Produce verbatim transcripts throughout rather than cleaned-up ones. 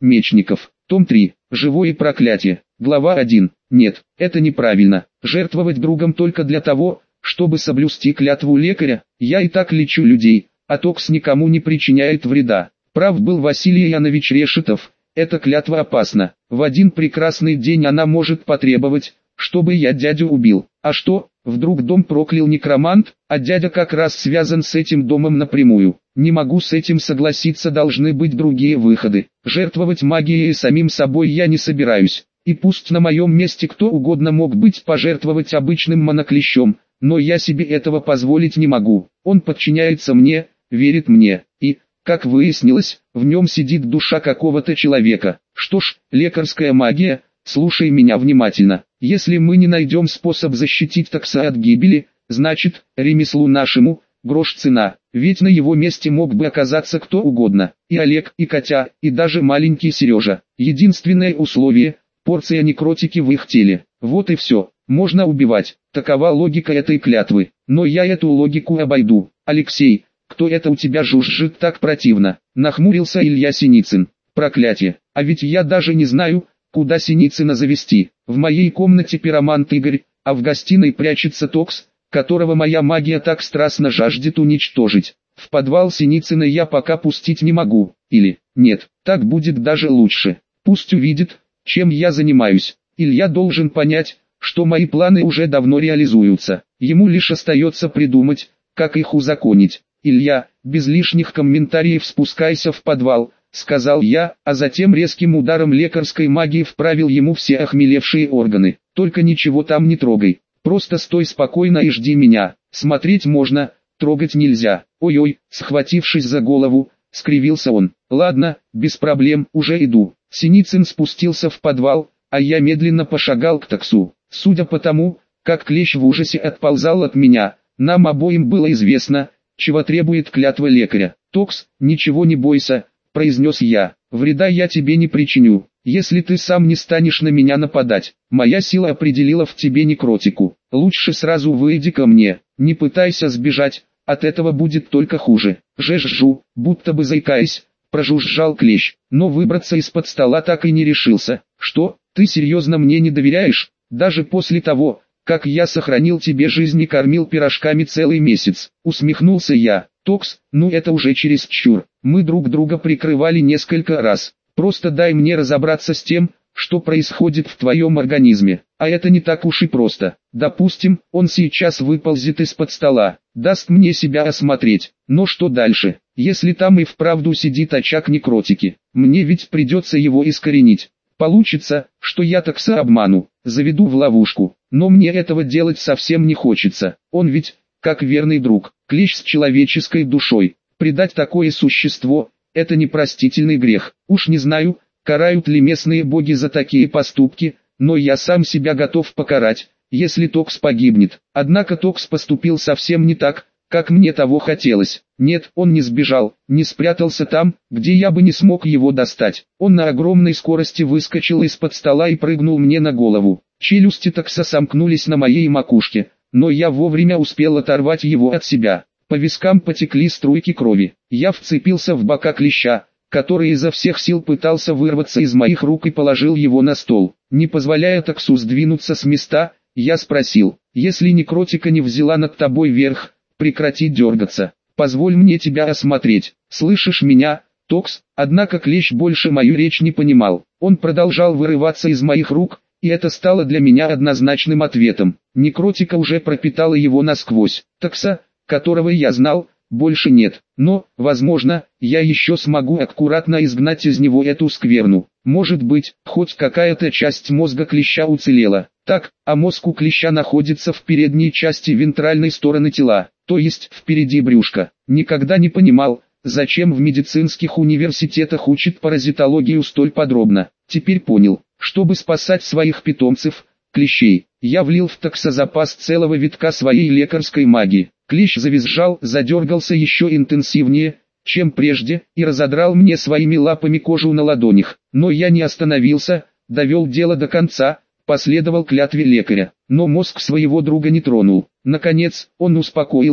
Мечников. Том три. Живое проклятие. Глава один. Нет, это неправильно. Жертвовать другом только для того, чтобы соблюсти клятву лекаря. Я и так лечу людей, а токс никому не причиняет вреда. Прав был Василий Янович Решетов. Эта клятва опасна. В один прекрасный день она может потребовать, чтобы я дядю убил. А что, вдруг дом проклял некромант, а дядя как раз связан с этим домом напрямую. Не могу с этим согласиться, должны быть другие выходы. Жертвовать магией и самим собой я не собираюсь. И пусть на моем месте кто угодно мог быть пожертвовать обычным моноклещом, но я себе этого позволить не могу. Он подчиняется мне, верит мне, и, как выяснилось, в нем сидит душа какого-то человека. Что ж, лекарская магия, слушай меня внимательно. Если мы не найдем способ защитить Токса от гибели, значит, ремеслу нашему, грош цена, ведь на его месте мог бы оказаться кто угодно. И Олег, и Катя, и даже маленький Сережа. Единственное условие – порция некротики в их теле. Вот и все. Можно убивать. Такова логика этой клятвы. Но я эту логику обойду. Алексей, кто это у тебя жужжит так противно? Нахмурился Илья Синицын. Проклятие. А ведь я даже не знаю, куда Синицына завести. В моей комнате пиромант Игорь, а в гостиной прячется Токс, которого моя магия так страстно жаждет уничтожить. В подвал Синицына я пока пустить не могу. Или, нет, так будет даже лучше. Пусть увидит, чем я занимаюсь. Илья должен понять, что мои планы уже давно реализуются. Ему лишь остается придумать, как их узаконить. Илья, без лишних комментариев спускайся в подвал, сказал я, а затем резким ударом лекарской магии вправил ему все охмелевшие органы. Только ничего там не трогай. Просто стой спокойно и жди меня. Смотреть можно, трогать нельзя. Ой-ой, схватившись за голову, скривился он. Ладно, без проблем, уже иду. Синицын спустился в подвал, а я медленно пошагал к Токсу. Судя по тому, как клещ в ужасе отползал от меня, нам обоим было известно, чего требует клятва лекаря. «Токс, ничего не бойся», — произнес я, — «вреда я тебе не причиню, если ты сам не станешь на меня нападать. Моя сила определила в тебе некротику. Лучше сразу выйди ко мне, не пытайся сбежать, от этого будет только хуже». «Жежжу», будто бы заикаясь, прожужжал клещ, но выбраться из-под стола так и не решился. «Что, ты серьезно мне не доверяешь? Даже после того, как я сохранил тебе жизнь и кормил пирожками целый месяц?» Усмехнулся я. «Токс, ну это уже чересчур. Мы друг друга прикрывали несколько раз. Просто дай мне разобраться с тем, что происходит в твоем организме. А это не так уж и просто. Допустим, он сейчас выползет из-под стола, даст мне себя осмотреть. Но что дальше? Если там и вправду сидит очаг некротики, мне ведь придется его искоренить. Получится, что я Токса обману, заведу в ловушку, но мне этого делать совсем не хочется. Он ведь, как верный друг, клещ с человеческой душой. Предать такое существо – это непростительный грех. Уж не знаю, карают ли местные боги за такие поступки, но я сам себя готов покарать, если Токс погибнет. Однако Токс поступил совсем не так, как мне того хотелось. Нет, он не сбежал, не спрятался там, где я бы не смог его достать. Он на огромной скорости выскочил из-под стола и прыгнул мне на голову. Челюсти Токса сомкнулись на моей макушке, но я вовремя успел оторвать его от себя. По вискам потекли струйки крови. Я вцепился в бока клеща, который изо всех сил пытался вырваться из моих рук, и положил его на стол. Не позволяя Токсу сдвинуться с места, я спросил: «Если некротика не взяла над тобой верх, прекрати дергаться. Позволь мне тебя осмотреть. Слышишь меня, Токс?» Однако клещ больше мою речь не понимал. Он продолжал вырываться из моих рук, и это стало для меня однозначным ответом. Некротика уже пропитала его насквозь. Токса, которого я знал, больше нет. Но, возможно, я еще смогу аккуратно изгнать из него эту скверну. Может быть, хоть какая-то часть мозга клеща уцелела. Так, а мозг у клеща находится в передней части вентральной стороны тела, то есть впереди брюшка. Никогда не понимал, зачем в медицинских университетах учат паразитологию столь подробно. Теперь понял, чтобы спасать своих питомцев, клещей, я влил в Токса запас целого витка своей лекарской магии. Клещ завизжал, задергался еще интенсивнее, чем прежде, и разодрал мне своими лапами кожу на ладонях. Но я не остановился, довел дело до конца, последовал клятве лекаря, но мозг своего друга не тронул. Наконец, он успокоился,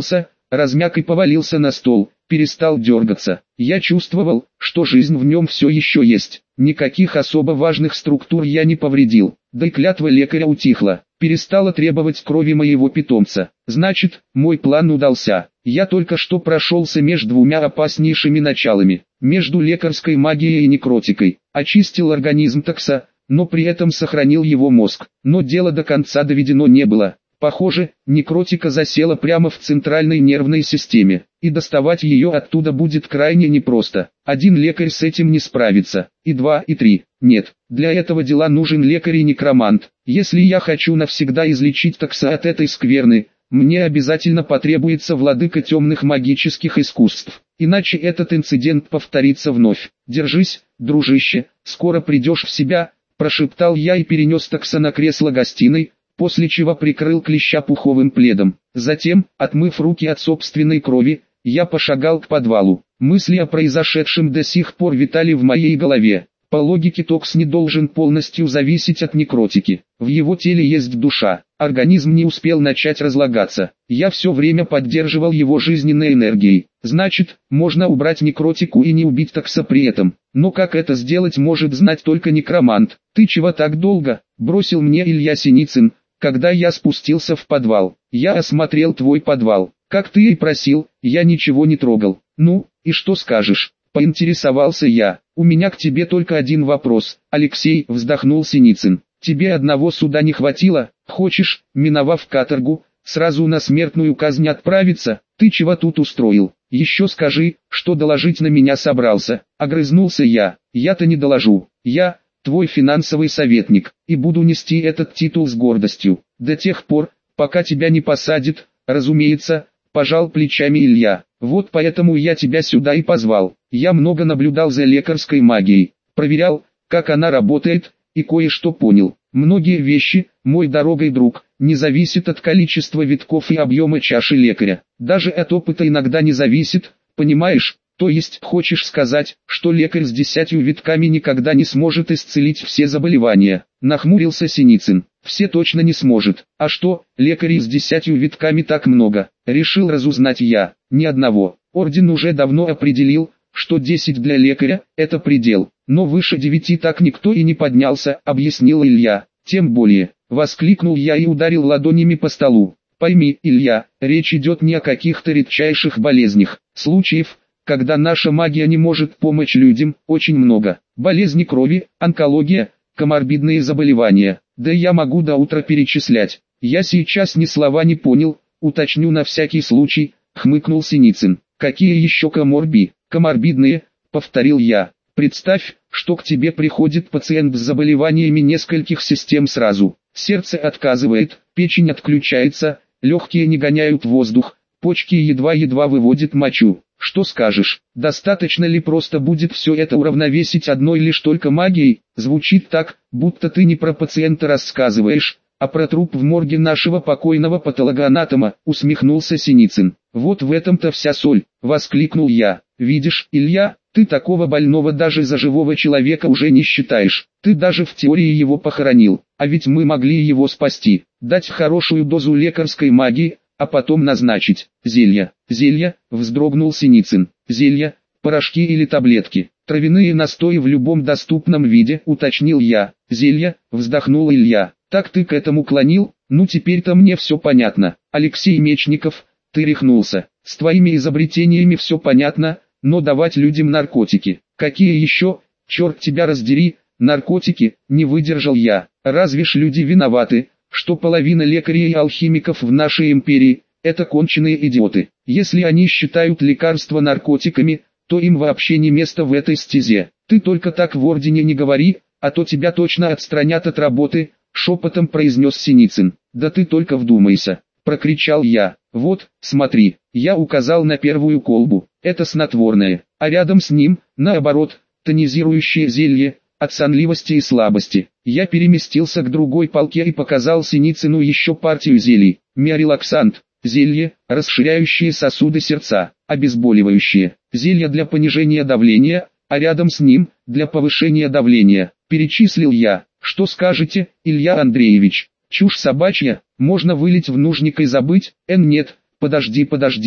размяк и повалился на стол, перестал дергаться. Я чувствовал, что жизнь в нем все еще есть. Никаких особо важных структур я не повредил, да и клятва лекаря утихла, перестала требовать крови моего питомца. Значит, мой план удался. Я только что прошелся между двумя опаснейшими началами, между лекарской магией и некротикой, очистил организм Токса, но при этом сохранил его мозг. Но дело до конца доведено не было. Похоже, некротика засела прямо в центральной нервной системе, и доставать ее оттуда будет крайне непросто. Один лекарь с этим не справится, и два, и три. Нет, для этого дела нужен лекарь и некромант. Если я хочу навсегда излечить Токса от этой скверны, мне обязательно потребуется владыка темных магических искусств. Иначе этот инцидент повторится вновь. Держись, дружище, скоро придешь в себя, прошептал я и перенес Токса на кресло гостиной, после чего прикрыл клеща пуховым пледом. Затем, отмыв руки от собственной крови, я пошагал к подвалу. Мысли о произошедшем до сих пор витали в моей голове. По логике Токс не должен полностью зависеть от некротики. В его теле есть душа, организм не успел начать разлагаться. Я все время поддерживал его жизненной энергией. Значит, можно убрать некротику и не убить Токса при этом. Но как это сделать, может знать только некромант. «Ты чего так долго?» – бросил мне Илья Синицын, когда я спустился в подвал. «Я осмотрел твой подвал. Как ты и просил, я ничего не трогал. Ну, и что скажешь?» – поинтересовался я. «У меня к тебе только один вопрос, Алексей», – вздохнул Синицын. «Тебе одного суда не хватило? Хочешь, миновав каторгу, сразу на смертную казнь отправиться? Ты чего тут устроил? Еще скажи, что доложить на меня собрался». Огрызнулся я. «Я-то не доложу. Я твой финансовый советник, и буду нести этот титул с гордостью. До тех пор, пока тебя не посадят, разумеется», – пожал плечами Илья. «Вот поэтому я тебя сюда и позвал. Я много наблюдал за лекарской магией, проверял, как она работает, и кое-что понял. Многие вещи, мой дорогой друг, не зависят от количества витков и объема чаши лекаря. Даже от опыта иногда не зависит, понимаешь? То есть, хочешь сказать, что лекарь с десятью витками никогда не сможет исцелить все заболевания?» Нахмурился Синицын. «Все точно не сможет. А что, лекарей с десятью витками так много?» Решил разузнать я. «Ни одного. Орден уже давно определил, что десять для лекаря – это предел. Но выше девяти так никто и не поднялся», – объяснил Илья. «Тем более», – воскликнул я и ударил ладонями по столу. «Пойми, Илья, речь идет не о каких-то редчайших болезнях. Случаев, когда наша магия не может помочь людям, очень много. Болезни крови, онкология, коморбидные заболевания. Да я могу до утра перечислять. Я сейчас ни слова не понял, уточню на всякий случай», – хмыкнул Синицын. «Какие еще коморби? Коморбидные?» – повторил я. «Представь, что к тебе приходит пациент с заболеваниями нескольких систем сразу. Сердце отказывает, печень отключается, легкие не гоняют воздух, почки едва-едва выводят мочу. Что скажешь, достаточно ли просто будет все это уравновесить одной лишь только магией?» Звучит так, будто ты не про пациента рассказываешь, а про труп в морге нашего покойного патологоанатома, усмехнулся Синицын. «Вот в этом-то вся соль», воскликнул я. «Видишь, Илья, ты такого больного даже за живого человека уже не считаешь. Ты даже в теории его похоронил, а ведь мы могли его спасти, дать хорошую дозу лекарской магии, а потом назначить зелья». «Зелья?» – вздрогнул Синицын. «Зелья, порошки или таблетки, травяные настои в любом доступном виде», – уточнил я. «Зелья?» – вздохнул Илья. «Так ты к этому клонил? Ну теперь-то мне все понятно. Алексей Мечников, ты рехнулся. С твоими изобретениями все понятно, но давать людям наркотики. Какие еще, черт тебя раздери, наркотики?» – не выдержал я. «Разве ж люди виноваты, что половина лекарей и алхимиков в нашей империи – это конченые идиоты? Если они считают лекарства наркотиками, то им вообще не место в этой стезе. Ты только так в ордене не говори, а то тебя точно отстранят от работы», – шепотом произнес Синицын. «Да ты только вдумайся», – прокричал я. «Вот, смотри», – я указал на первую колбу. «Это снотворное, а рядом с ним, наоборот, тонизирующее зелье, от сонливости и слабости». Я переместился к другой полке и показал Синицыну еще партию зелий. Миорелаксант, зелье, расширяющее сосуды сердца, обезболивающее, зелье для понижения давления, а рядом с ним, для повышения давления, перечислил я. «Что скажете, Илья Андреевич? Чушь собачья, можно вылить в нужник и забыть?» «Эн нет, подожди, подожди»,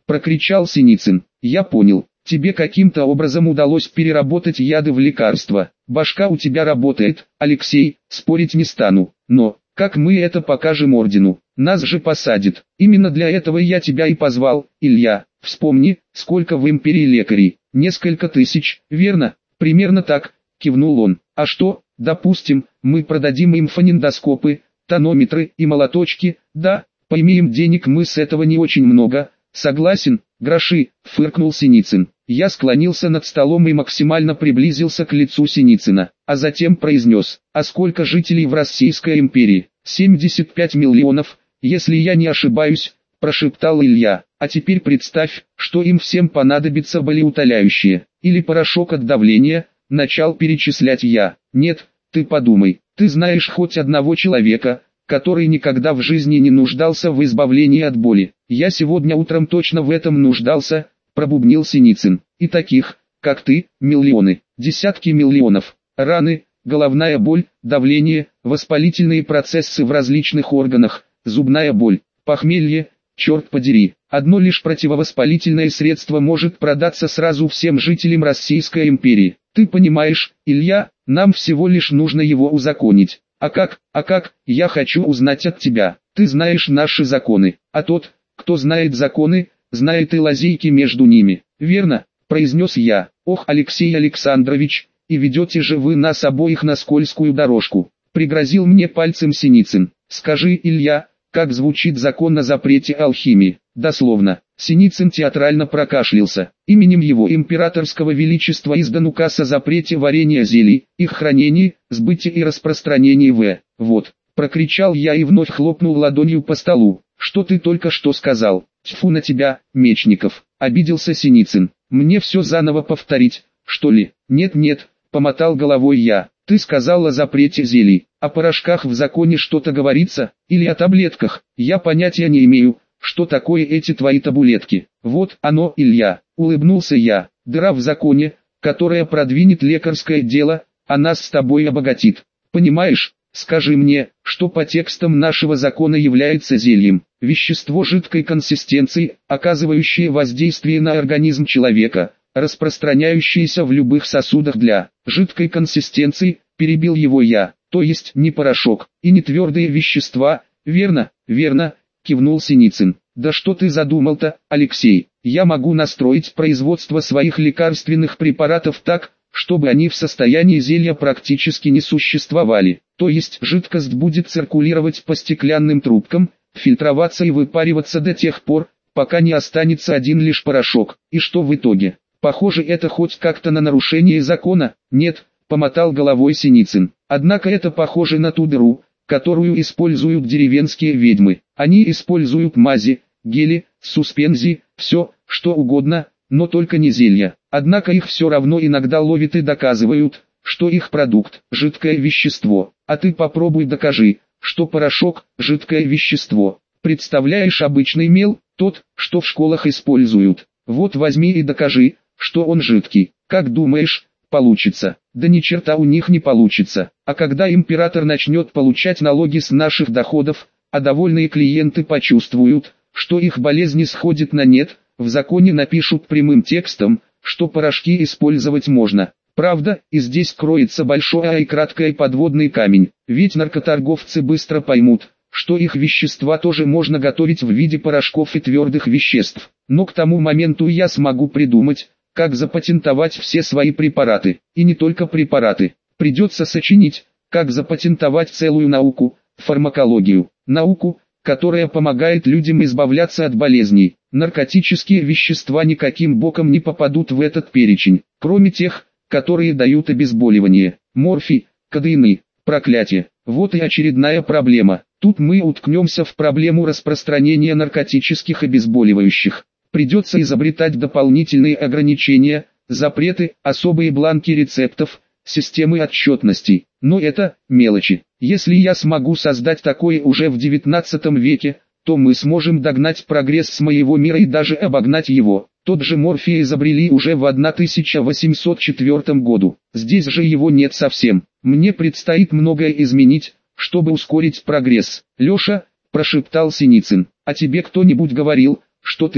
прокричал Синицын. Я понял. Тебе каким-то образом удалось переработать яды в лекарства. Башка у тебя работает, Алексей, спорить не стану. Но, как мы это покажем ордену? Нас же посадят. Именно для этого я тебя и позвал, Илья. Вспомни, сколько в империи лекарей. Несколько тысяч, верно? Примерно так, кивнул он. А что, допустим, мы продадим им фонендоскопы, тонометры и молоточки, да? Поимеем денег мы с этого не очень много. Согласен, гроши, фыркнул Синицын. Я склонился над столом и максимально приблизился к лицу Синицына, а затем произнес: а сколько жителей в Российской империи? семьдесят пять миллионов, если я не ошибаюсь, прошептал Илья. А теперь представь, что им всем понадобится болеутоляющее, или порошок от давления, начал перечислять я. Нет, ты подумай, ты знаешь хоть одного человека, который никогда в жизни не нуждался в избавлении от боли. Я сегодня утром точно в этом нуждался, пробубнил Синицын. И таких, как ты, миллионы, десятки миллионов. Раны, головная боль, давление, воспалительные процессы в различных органах, зубная боль, похмелье, черт подери. Одно лишь противовоспалительное средство может продаться сразу всем жителям Российской империи. Ты понимаешь, Илья, нам всего лишь нужно его узаконить. А как, а как, я хочу узнать от тебя. Ты знаешь наши законы, а тот, кто знает законы, знает и лазейки между ними. Верно, произнес я. Ох, Алексей Александрович, и ведете же вы нас обоих на скользкую дорожку. Пригрозил мне пальцем Синицын. Скажи, Илья, как звучит закон о запрете алхимии? Дословно. Синицын театрально прокашлялся. Именем его императорского величества издан указ о запрете варенья зелий, их хранении, сбытия и распространении в. Вот, прокричал я и вновь хлопнул ладонью по столу. Что ты только что сказал? Тьфу на тебя, Мечников, обиделся Синицын. Мне все заново повторить, что ли? Нет-нет, помотал головой я. Ты сказал о запрете зелий, о порошках в законе что-то говорится, или о таблетках? Я понятия не имею. Что такое эти твои табулетки? Вот оно, Илья, улыбнулся я. Дыра в законе, которая продвинет лекарское дело, а нас с тобой обогатит. Понимаешь? Скажи мне, что по текстам нашего закона является зельем. Вещество жидкой консистенции, оказывающее воздействие на организм человека, распространяющееся в любых сосудах для жидкой консистенции, перебил его я. То есть не порошок и не твердые вещества, верно, верно. Кивнул Синицын. Да что ты задумал-то, Алексей? Я могу настроить производство своих лекарственных препаратов так, чтобы они в состоянии зелья практически не существовали. То есть жидкость будет циркулировать по стеклянным трубкам, фильтроваться и выпариваться до тех пор, пока не останется один лишь порошок. И что в итоге? Похоже, это хоть как-то на нарушение закона? Нет, помотал головой Синицын. Однако это похоже на ту дыру, которую используют деревенские ведьмы. Они используют мази, гели, суспензии, все, что угодно, но только не зелья. Однако их все равно иногда ловят и доказывают, что их продукт – жидкое вещество. А ты попробуй докажи, что порошок – жидкое вещество. Представляешь обычный мел, тот, что в школах используют. Вот возьми и докажи, что он жидкий. Как думаешь, получится? Да ни черта у них не получится. А когда император начнет получать налоги с наших доходов, а довольные клиенты почувствуют, что их болезни сходят на нет, в законе напишут прямым текстом, что порошки использовать можно. Правда, и здесь кроется большой а и краткий подводный камень, ведь наркоторговцы быстро поймут, что их вещества тоже можно готовить в виде порошков и твердых веществ. Но к тому моменту я смогу придумать, как запатентовать все свои препараты, и не только препараты. Придется сочинить, как запатентовать целую науку, фармакологию, науку, которая помогает людям избавляться от болезней. Наркотические вещества никаким боком не попадут в этот перечень, кроме тех, которые дают обезболивание. Морфий, кодеины, проклятие. Вот и очередная проблема. Тут мы уткнемся в проблему распространения наркотических обезболивающих. Придется изобретать дополнительные ограничения, запреты, особые бланки рецептов, системы отчетности. Но это мелочи. Если я смогу создать такое уже в девятнадцатом веке, то мы сможем догнать прогресс с моего мира и даже обогнать его. Тот же морфий изобрели уже в тысяча восемьсот четвёртом году. Здесь же его нет совсем. Мне предстоит многое изменить, чтобы ускорить прогресс. Леша, прошептал Синицын, а тебе кто-нибудь говорил, что ты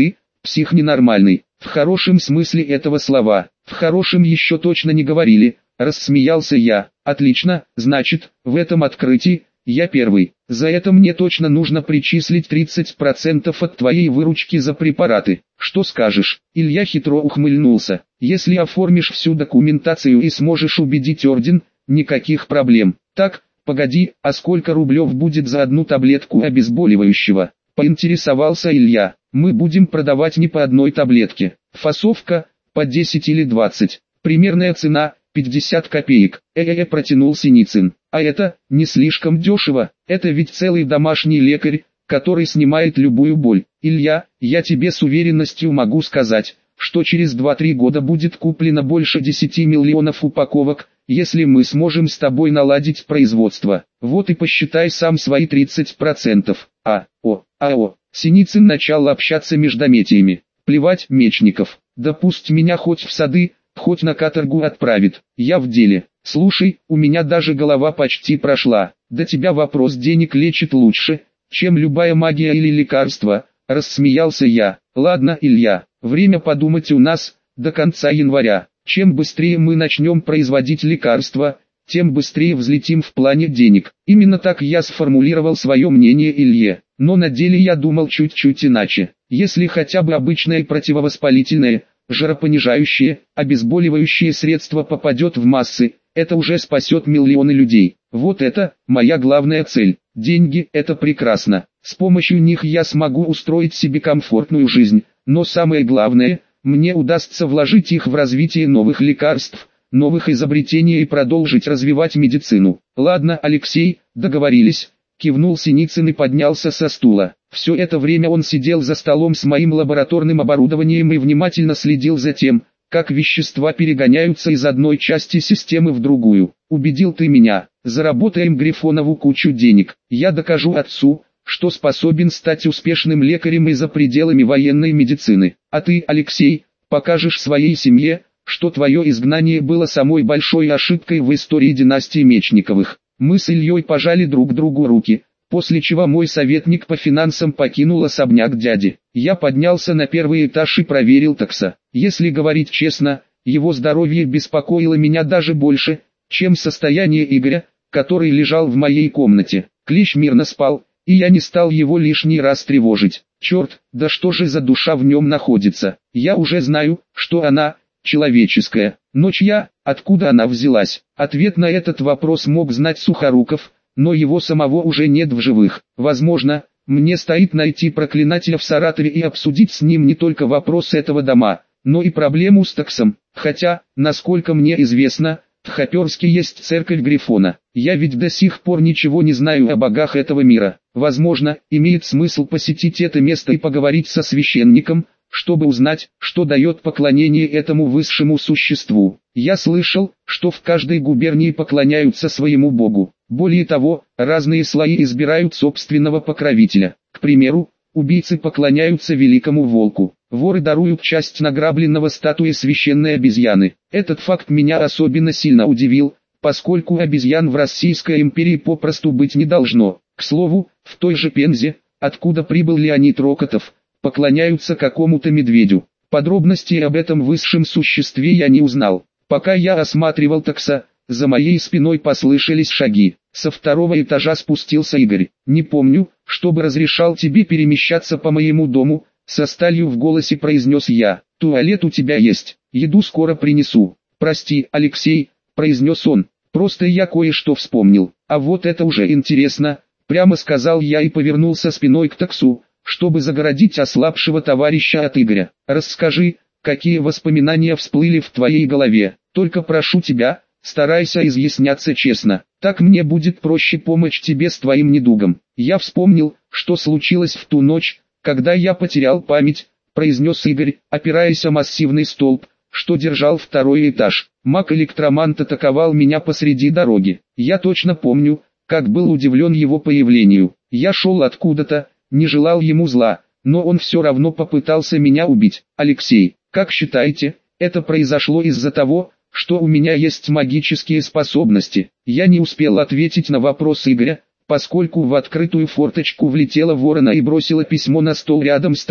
псих ненормальный, в хорошем смысле этого слова, в хорошем еще точно не говорили, рассмеялся я. Отлично, значит, в этом открытии я первый. За это мне точно нужно причислить тридцать процентов от твоей выручки за препараты. Что скажешь? Илья хитро ухмыльнулся. Если оформишь всю документацию и сможешь убедить орден, никаких проблем. Так, погоди, а сколько рублев будет за одну таблетку обезболивающего? Поинтересовался Илья. Мы будем продавать не по одной таблетке. Фасовка, по десять или двадцать. Примерная цена, пятьдесят копеек. Э-э-э, протянул Синицын. А это, не слишком дешево, это ведь целый домашний лекарь, который снимает любую боль. Илья, я тебе с уверенностью могу сказать, что через два-три года будет куплено больше десяти миллионов упаковок, если мы сможем с тобой наладить производство. Вот и посчитай сам свои тридцать процентов. А, о, а, о. Синицын начал общаться междометиями. Плевать, Мечников, да пусть меня хоть в сады, хоть на каторгу отправит, я в деле. Слушай, у меня даже голова почти прошла, да тебя вопрос денег лечит лучше, чем любая магия или лекарство, рассмеялся я. Ладно, Илья, время подумать у нас, до конца января. Чем быстрее мы начнем производить лекарства, тем быстрее взлетим в плане денег. Именно так я сформулировал свое мнение Илье, но на деле я думал чуть-чуть иначе. Если хотя бы обычное противовоспалительное, жаропонижающее, обезболивающее средство попадет в массы, это уже спасет миллионы людей. Вот это, моя главная цель. Деньги – это прекрасно. С помощью них я смогу устроить себе комфортную жизнь, но самое главное, мне удастся вложить их в развитие новых лекарств, новых изобретений и продолжить развивать медицину. Ладно, Алексей, договорились, кивнул Синицын и поднялся со стула. Все это время он сидел за столом с моим лабораторным оборудованием и внимательно следил за тем, как вещества перегоняются из одной части системы в другую. Убедил ты меня, заработаем Грифонову кучу денег. Я докажу отцу, что способен стать успешным лекарем и за пределами военной медицины. А ты, Алексей, покажешь своей семье, что твое изгнание было самой большой ошибкой в истории династии Мечниковых. Мы с Ильей пожали друг другу руки, после чего мой советник по финансам покинул особняк дяди. Я поднялся на первый этаж и проверил такса. Если говорить честно, его здоровье беспокоило меня даже больше, чем состояние Игоря, который лежал в моей комнате. Клещ мирно спал, и я не стал его лишний раз тревожить. Черт, да что же за душа в нем находится? Я уже знаю, что она человеческая, но чья, откуда она взялась? Ответ на этот вопрос мог знать Сухоруков, но его самого уже нет в живых. Возможно, мне стоит найти проклинателя в Саратове и обсудить с ним не только вопрос этого дома, но и проблему с таксом. Хотя, насколько мне известно, в Хоперске есть церковь Грифона. Я ведь до сих пор ничего не знаю о богах этого мира. Возможно, имеет смысл посетить это место и поговорить со священником, чтобы узнать, что дает поклонение этому высшему существу. Я слышал, что в каждой губернии поклоняются своему богу. Более того, разные слои избирают собственного покровителя. К примеру, убийцы поклоняются великому волку, воры даруют часть награбленного статуе священной обезьяны. Этот факт меня особенно сильно удивил, поскольку обезьян в Российской империи попросту быть не должно. К слову, в той же Пензе, откуда прибыл Леонид Рокотов, поклоняются какому-то медведю. Подробностей об этом высшем существе я не узнал. Пока я осматривал такса, за моей спиной послышались шаги. Со второго этажа спустился Игорь. «Не помню, чтобы разрешал тебе перемещаться по моему дому», со сталью в голосе произнес я. «Туалет у тебя есть, еду скоро принесу». «Прости, Алексей», произнес он, «просто я кое-что вспомнил». «А вот это уже интересно», прямо сказал я и повернулся спиной к таксу, чтобы загородить ослабшего товарища от Игоря. «Расскажи, какие воспоминания всплыли в твоей голове, только прошу тебя, старайся изъясняться честно, так мне будет проще помочь тебе с твоим недугом». «Я вспомнил, что случилось в ту ночь, когда я потерял память», произнес Игорь, опираясь о массивный столб, что держал второй этаж. Маг-электромант атаковал меня посреди дороги. Я точно помню, как был удивлен его появлению. Я шел откуда-то, не желал ему зла, но он все равно попытался меня убить. «Алексей, как считаете, это произошло из-за того, что у меня есть магические способности?» Я не успел ответить на вопрос Игоря, поскольку в открытую форточку влетела ворона и бросила письмо на стол рядом с таксом.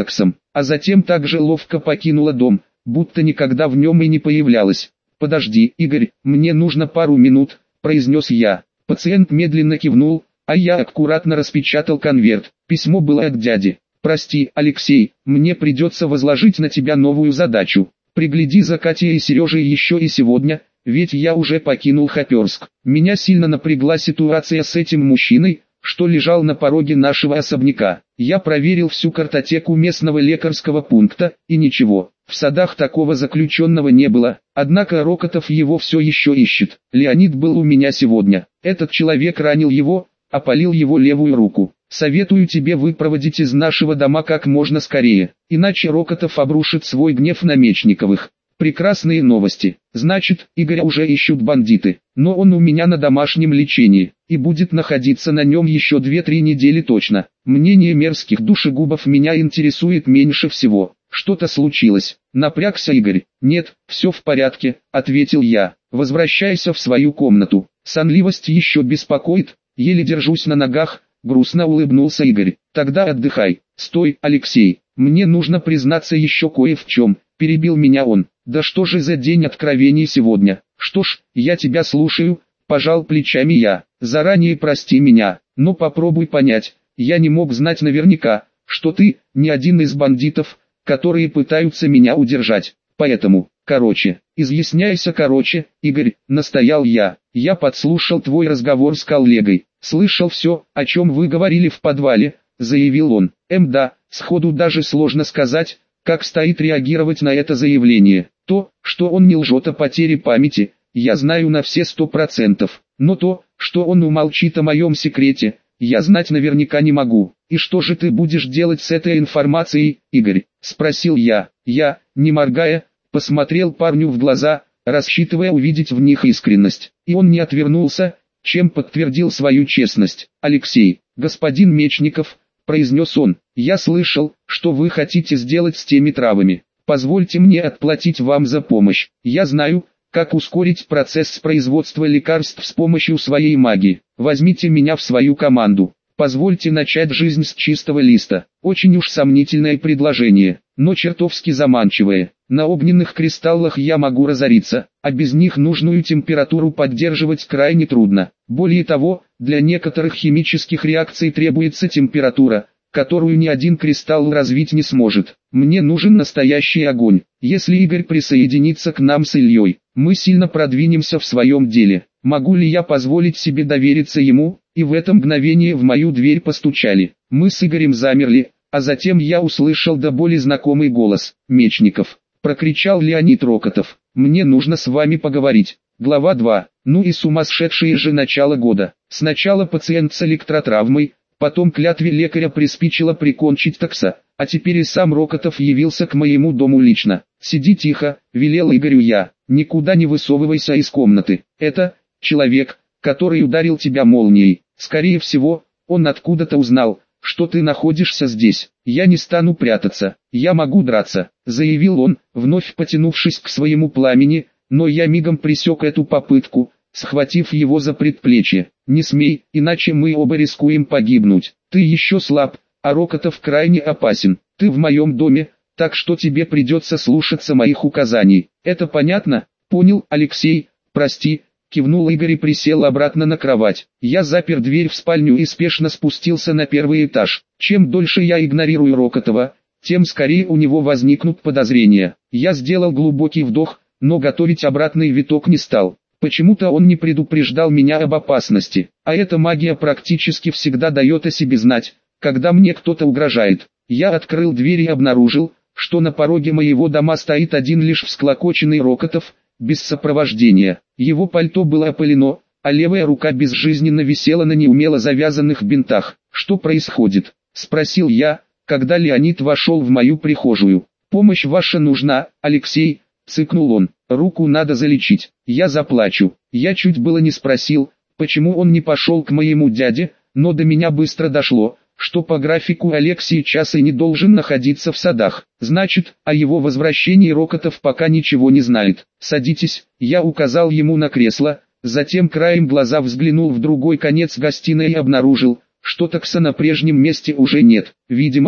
а затем также ловко покинула дом, будто никогда в нем и не появлялась. «Подожди, Игорь, мне нужно пару минут», – произнес я. Пациент медленно кивнул, а я аккуратно распечатал конверт. Письмо было от дяди. «Прости, Алексей, мне придется возложить на тебя новую задачу. Пригляди за Катей и Сережей еще и сегодня, ведь я уже покинул Хоперск». Меня сильно напрягла ситуация с этим мужчиной, что лежал на пороге нашего особняка. Я проверил всю картотеку местного лекарского пункта, и ничего, в садах такого заключенного не было. Однако Рокотов его все еще ищет. Леонид был у меня сегодня. Этот человек ранил его, опалил его левую руку. Советую тебе выпроводить из нашего дома как можно скорее, иначе Рокотов обрушит свой гнев на Мечниковых. Прекрасные новости. Значит, Игоря уже ищут бандиты, но он у меня на домашнем лечении, и будет находиться на нем еще две-три недели точно. Мнение мерзких душегубов меня интересует меньше всего. Что-то случилось? Напрягся Игорь. Нет, все в порядке, ответил я. Возвращайся в свою комнату. Сонливость еще беспокоит, еле держусь на ногах, грустно улыбнулся Игорь. Тогда отдыхай. Стой, Алексей, мне нужно признаться еще кое в чем, перебил меня он. Да что же за день откровений сегодня? Что ж, я тебя слушаю, пожал плечами я. Заранее прости меня, но попробуй понять, я не мог знать наверняка, что ты не один из бандитов, которые пытаются меня удержать. Поэтому, короче, изъясняйся короче, Игорь, настоял я. Я подслушал твой разговор с коллегой, слышал все, о чем вы говорили в подвале, заявил он. Эм да, сходу даже сложно сказать, как стоит реагировать на это заявление. То, что он не лжет о потере памяти, я знаю на все сто процентов, но то, что он умолчит о моем секрете, я знать наверняка не могу. И что же ты будешь делать с этой информацией, Игорь? Спросил я. Я, не моргая, посмотрел парню в глаза, рассчитывая увидеть в них искренность. И он не отвернулся, чем подтвердил свою честность. Алексей, господин Мечников, произнес он, я слышал, что вы хотите сделать с теми травами. Позвольте мне отплатить вам за помощь. Я знаю, как ускорить процесс производства лекарств с помощью своей магии. Возьмите меня в свою команду. Позвольте начать жизнь с чистого листа. Очень уж сомнительное предложение, но чертовски заманчивое. На огненных кристаллах я могу разориться, а без них нужную температуру поддерживать крайне трудно. Более того, для некоторых химических реакций требуется температура, которую ни один кристалл развить не сможет. Мне нужен настоящий огонь. Если Игорь присоединится к нам с Ильей, мы сильно продвинемся в своем деле. Могу ли я позволить себе довериться ему? И в это мгновение в мою дверь постучали. Мы с Игорем замерли, а затем я услышал до боли знакомый голос. «Мечников!» – прокричал Леонид Рокотов. «Мне нужно с вами поговорить». Глава два. Ну и сумасшедшее же начало года. Сначала пациент с электротравмой, потом клятве лекаря приспичило прикончить такса, а теперь и сам Рокотов явился к моему дому лично. «Сиди тихо», – велел Игорю я, – «никуда не высовывайся из комнаты. Это человек, который ударил тебя молнией. Скорее всего, он откуда-то узнал, что ты находишься здесь. Я не стану прятаться, я могу драться», – заявил он, вновь потянувшись к своему пламени, но я мигом пресек эту попытку, схватив его за предплечье. «Не смей, иначе мы оба рискуем погибнуть. Ты еще слаб, а Рокотов крайне опасен. Ты в моем доме, так что тебе придется слушаться моих указаний. Это понятно?» «Понял, Алексей, прости», — кивнул Игорь и присел обратно на кровать. Я запер дверь в спальню и спешно спустился на первый этаж. Чем дольше я игнорирую Рокотова, тем скорее у него возникнут подозрения. Я сделал глубокий вдох, но готовить обратный виток не стал. Почему-то он не предупреждал меня об опасности, а эта магия практически всегда дает о себе знать, когда мне кто-то угрожает. Я открыл дверь и обнаружил, что на пороге моего дома стоит один лишь всклокоченный Рокотов, без сопровождения. Его пальто было опылено, а левая рука безжизненно висела на неумело завязанных бинтах. «Что происходит?» – спросил я, когда Леонид вошел в мою прихожую. «Помощь ваша нужна, Алексей», – цыкнул он. «Руку надо залечить, я заплачу». Я чуть было не спросил, почему он не пошел к моему дяде, но до меня быстро дошло, что по графику Алексей час и не должен находиться в садах. Значит, о его возвращении Рокотов пока ничего не знает. «Садитесь», я указал ему на кресло, затем краем глаза взглянул в другой конец гостиной и обнаружил, что такса на прежнем месте уже нет. Видимо,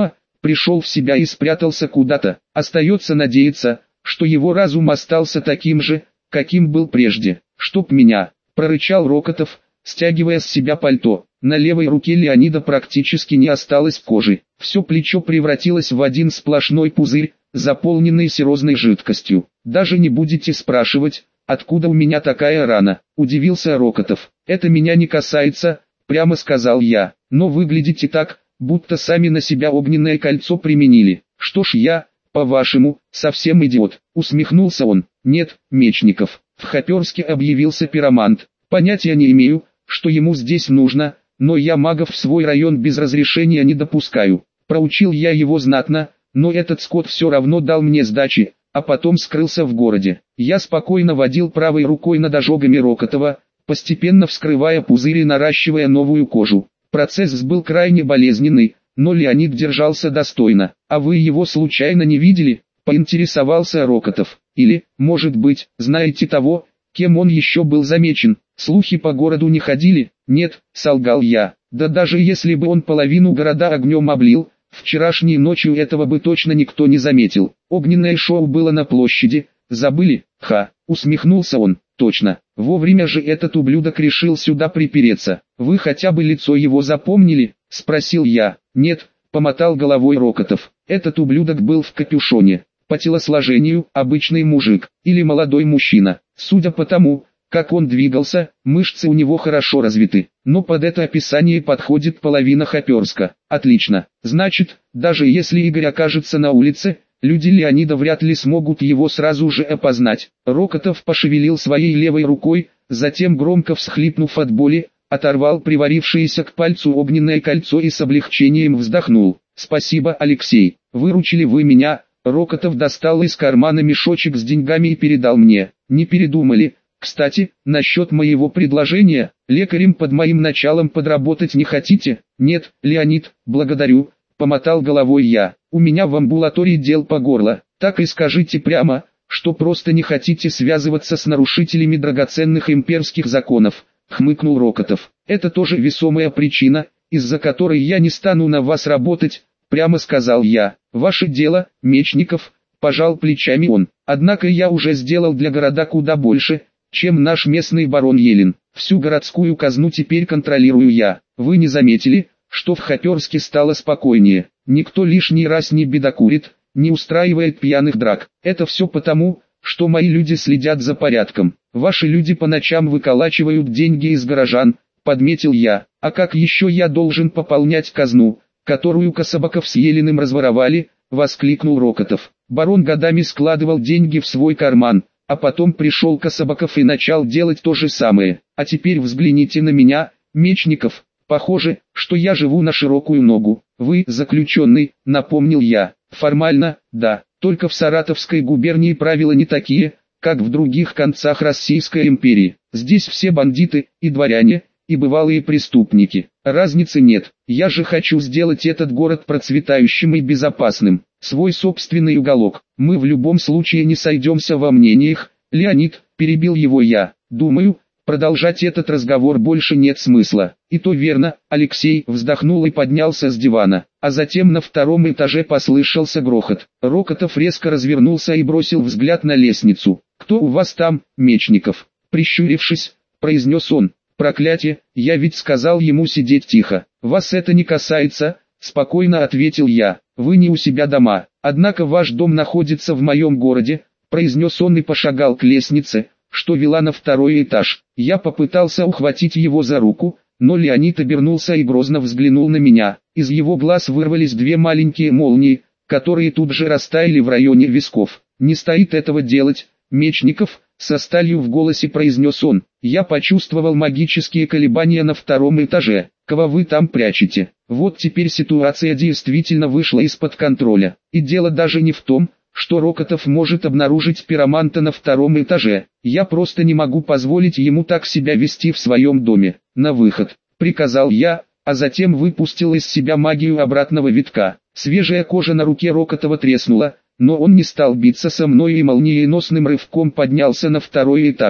пришел в себя и спрятался куда-то. Остается надеяться, что его разум остался таким же, каким был прежде. «Чтоб меня!» – прорычал Рокотов, стягивая с себя пальто. На левой руке Леонида практически не осталось кожи. Все плечо превратилось в один сплошной пузырь, заполненный серозной жидкостью. «Даже не будете спрашивать, откуда у меня такая рана?» – удивился Рокотов. «Это меня не касается», – прямо сказал я. «Но выглядите так, будто сами на себя огненное кольцо применили». «Что ж я, по-вашему, совсем идиот?» – усмехнулся он. «Нет, Мечников, в Хоперске объявился пиромант. Понятия не имею, что ему здесь нужно, но я магов в свой район без разрешения не допускаю. Проучил я его знатно, но этот скот все равно дал мне сдачи, а потом скрылся в городе». Я спокойно водил правой рукой над ожогами Рокотова, постепенно вскрывая пузырь и наращивая новую кожу. Процесс был крайне болезненный, но Леонид держался достойно. «А вы его случайно не видели?» – поинтересовался Рокотов. «Или, может быть, знаете того, кем он еще был замечен? Слухи по городу не ходили?» «Нет», – солгал я. «Да даже если бы он половину города огнем облил, вчерашней ночью этого бы точно никто не заметил. Огненное шоу было на площади, забыли?» «Ха», – усмехнулся он. «Точно, вовремя же этот ублюдок решил сюда припереться. Вы хотя бы лицо его запомнили?» – спросил я. «Нет», – помотал головой Рокотов. «Этот ублюдок был в капюшоне. По телосложению обычный мужик или молодой мужчина. Судя по тому, как он двигался, мышцы у него хорошо развиты. Но под это описание подходит половина Хоперска. Отлично. Значит, даже если Игорь окажется на улице, люди Леонида вряд ли смогут его сразу же опознать». Рокотов пошевелил своей левой рукой, затем громко всхлипнув от боли, оторвал приварившееся к пальцу огненное кольцо и с облегчением вздохнул. «Спасибо, Алексей, выручили вы меня». Рокотов достал из кармана мешочек с деньгами и передал мне. «Не передумали? Кстати, насчет моего предложения, лекарем под моим началом подработать не хотите?» «Нет, Леонид, благодарю», — помотал головой я. «У меня в амбулатории дел по горло. Так и скажите прямо, что просто не хотите связываться с нарушителями драгоценных имперских законов», — хмыкнул Рокотов. «Это тоже весомая причина, из-за которой я не стану на вас работать», — прямо сказал я. «Ваше дело, Мечников», — пожал плечами он. «Однако я уже сделал для города куда больше, чем наш местный барон Елен. Всю городскую казну теперь контролирую я. Вы не заметили, что в Хоперске стало спокойнее? Никто лишний раз не бедокурит, не устраивает пьяных драк. Это все потому, что мои люди следят за порядком. Ваши люди по ночам выколачивают деньги из горожан», — подметил я. «А как еще я должен пополнять казну, которую Кособоков с Елиным разворовали?» — воскликнул Рокотов. «Барон годами складывал деньги в свой карман, а потом пришел Кособоков и начал делать то же самое. А теперь взгляните на меня, Мечников, похоже, что я живу на широкую ногу. Вы заключенный», — напомнил я. «Формально, да, только в Саратовской губернии правила не такие, как в других концах Российской империи. Здесь все бандиты, и дворяне, и бывалые преступники. Разницы нет. Я же хочу сделать этот город процветающим и безопасным. Свой собственный уголок. Мы в любом случае не сойдемся во мнениях». «Леонид», — перебил его я, — «думаю, продолжать этот разговор больше нет смысла». «И то верно», — Алексей вздохнул и поднялся с дивана. А затем на втором этаже послышался грохот. Рокотов резко развернулся и бросил взгляд на лестницу. «Кто у вас там, Мечников?» Прищурившись, произнес он. «Проклятие, я ведь сказал ему сидеть тихо». «Вас это не касается», — спокойно ответил я. «Вы не у себя дома, однако ваш дом находится в моем городе», — произнес он и пошагал к лестнице, что вела на второй этаж. Я попытался ухватить его за руку, но Леонид обернулся и грозно взглянул на меня. Из его глаз вырвались две маленькие молнии, которые тут же растаяли в районе висков. «Не стоит этого делать, Мечников», — со сталью в голосе произнес он. Я почувствовал магические колебания на втором этаже. «Кого вы там прячете?» Вот теперь ситуация действительно вышла из-под контроля. И дело даже не в том, что Рокотов может обнаружить пироманта на втором этаже. Я просто не могу позволить ему так себя вести в своем доме. «На выход», — приказал я, а затем выпустил из себя магию обратного витка. Свежая кожа на руке Рокотова треснула, но он не стал биться со мной и молниеносным рывком поднялся на второй этаж.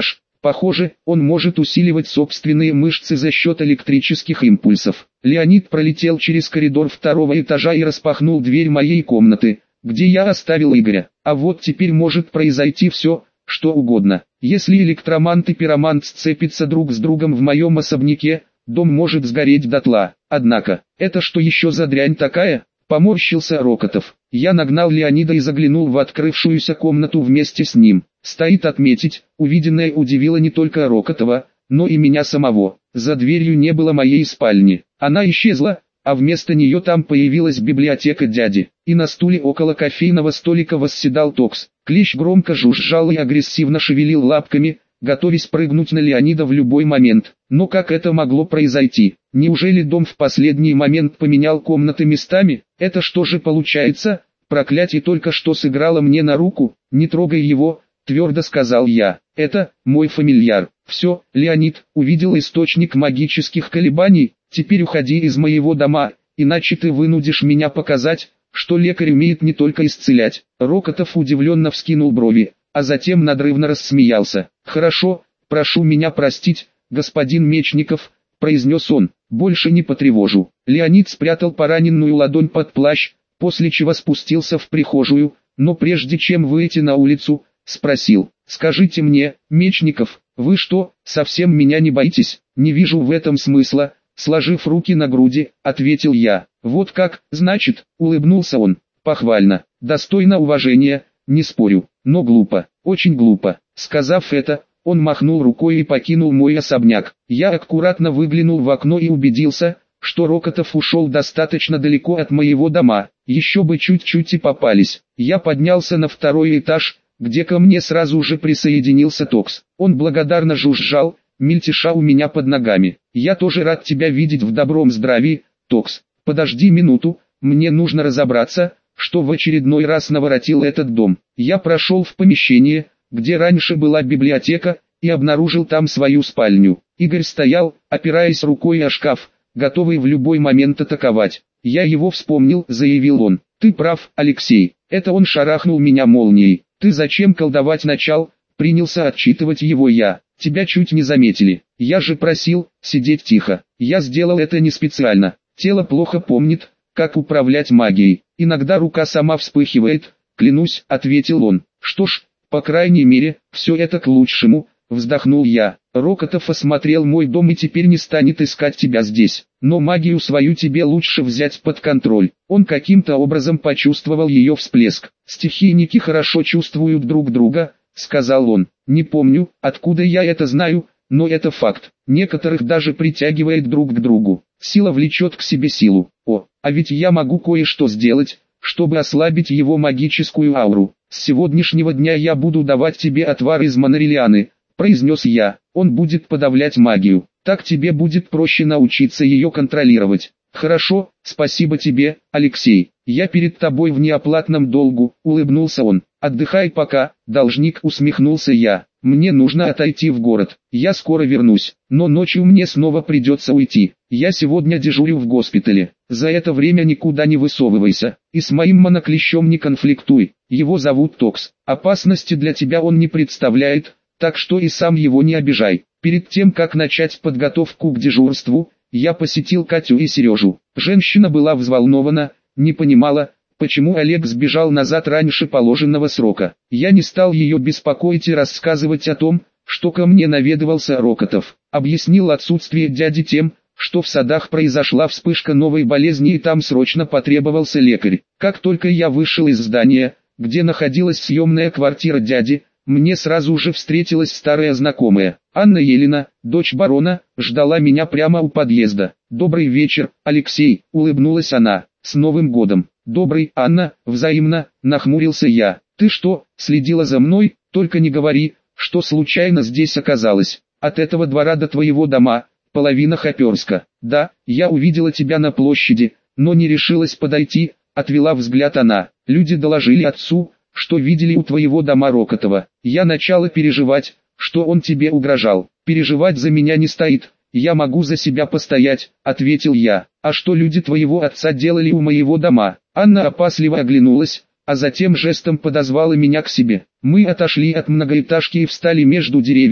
Похоже, он может усиливать собственные мышцы за счет электрических импульсов. Леонид пролетел через коридор второго этажа и распахнул дверь моей комнаты, где я оставил Игоря. А вот теперь может произойти все, что угодно. Если электромант и пиромант сцепятся друг с другом в моем особняке, дом может сгореть дотла. Однако, это что еще за дрянь такая? Поморщился Рокотов. Я нагнал Леонида и заглянул в открывшуюся комнату вместе с ним. Стоит отметить, увиденное удивило не только Рокотова, но и меня самого. За дверью не было моей спальни. Она исчезла, а вместо нее там появилась библиотека дяди. И на стуле около кофейного столика восседал Токс. Клещ громко жужжал и агрессивно шевелил лапками, готовясь прыгнуть на Леонида в любой момент. Но как это могло произойти? Неужели дом в последний момент поменял комнаты местами? Это что же получается? Проклятие только что сыграло мне на руку. Не трогай его, твердо сказал я. Это мой фамильяр. Все, Леонид, увидел источник магических колебаний. Теперь уходи из моего дома, иначе ты вынудишь меня показать, что лекарь умеет не только исцелять. Рокотов удивленно вскинул брови, а затем надрывно рассмеялся. «Хорошо, прошу меня простить, господин Мечников», — произнес он, — «больше не потревожу». Леонид спрятал пораненную ладонь под плащ, после чего спустился в прихожую, но прежде чем выйти на улицу, спросил: «Скажите мне, Мечников, вы что, совсем меня не боитесь?» «Не вижу в этом смысла», — сложив руки на груди, ответил я. «Вот как, значит», — улыбнулся он, — «похвально, достойно уважения, не спорю, но глупо, очень глупо». Сказав это, он махнул рукой и покинул мой особняк. Я аккуратно выглянул в окно и убедился, что Рокотов ушел достаточно далеко от моего дома. Еще бы чуть-чуть и попались. Я поднялся на второй этаж, где ко мне сразу же присоединился Токс. Он благодарно жужжал, мельтеша у меня под ногами. «Я тоже рад тебя видеть в добром здравии, Токс. Подожди минуту, мне нужно разобраться, что в очередной раз наворотил этот дом». Я прошел в помещение, где раньше была библиотека, и обнаружил там свою спальню. Игорь стоял, опираясь рукой о шкаф, готовый в любой момент атаковать. «Я его вспомнил», — заявил он. «Ты прав, Алексей, это он шарахнул меня молнией. Ты зачем колдовать начал?» — принялся отчитывать его я. «Тебя чуть не заметили. Я же просил сидеть тихо. Я сделал это не специально. Тело плохо помнит, как управлять магией. Иногда рука сама вспыхивает, клянусь», — ответил он. «Что ж, по крайней мере, все это к лучшему», — вздохнул я. «Рокотов осмотрел мой дом и теперь не станет искать тебя здесь. Но магию свою тебе лучше взять под контроль». Он каким-то образом почувствовал ее всплеск. «Стихийники хорошо чувствуют друг друга», — сказал он. «Не помню, откуда я это знаю, но это факт. Некоторых даже притягивает друг к другу. Сила влечет к себе силу. О, а ведь я могу кое-что сделать, чтобы ослабить его магическую ауру. С сегодняшнего дня я буду давать тебе отвар из манорелианы», — произнес я. «Он будет подавлять магию. Так тебе будет проще научиться ее контролировать». «Хорошо, спасибо тебе, Алексей. Я перед тобой в неоплатном долгу», — улыбнулся он. «Отдыхай пока, должник», — усмехнулся я. «Мне нужно отойти в город. Я скоро вернусь, но ночью мне снова придется уйти. Я сегодня дежурю в госпитале. За это время никуда не высовывайся, и с моим моноклещом не конфликтуй. Его зовут Токс. Опасности для тебя он не представляет, так что и сам его не обижай». Перед тем, как начать подготовку к дежурству, я посетил Катю и Сережу. Женщина была взволнована, не понимала, почему Олег сбежал назад раньше положенного срока. Я не стал ее беспокоить и рассказывать о том, что ко мне наведывался Рокотов. Объяснил отсутствие дяди тем, что в садах произошла вспышка новой болезни и там срочно потребовался лекарь. Как только я вышел из здания, где находилась съемная квартира дяди, мне сразу же встретилась старая знакомая. Анна Елена, дочь барона, ждала меня прямо у подъезда. «Добрый вечер, Алексей», — улыбнулась она. «С Новым годом!» «Добрый, Анна», — взаимно, нахмурился я. «Ты что, следила за мной? Только не говори, что случайно здесь оказалась. От этого двора до твоего дома, половина Хоперска». «Да, я увидела тебя на площади, но не решилась подойти», — отвела взгляд она. «Люди доложили отцу, что видели у твоего дома Рокотова. Я начала переживать, что он тебе угрожал. Переживать за меня не стоит, я могу за себя постоять», — ответил я. «А что люди твоего отца делали у моего дома?» Анна опасливо оглянулась, а затем жестом подозвала меня к себе. Мы отошли от многоэтажки и встали между деревьями,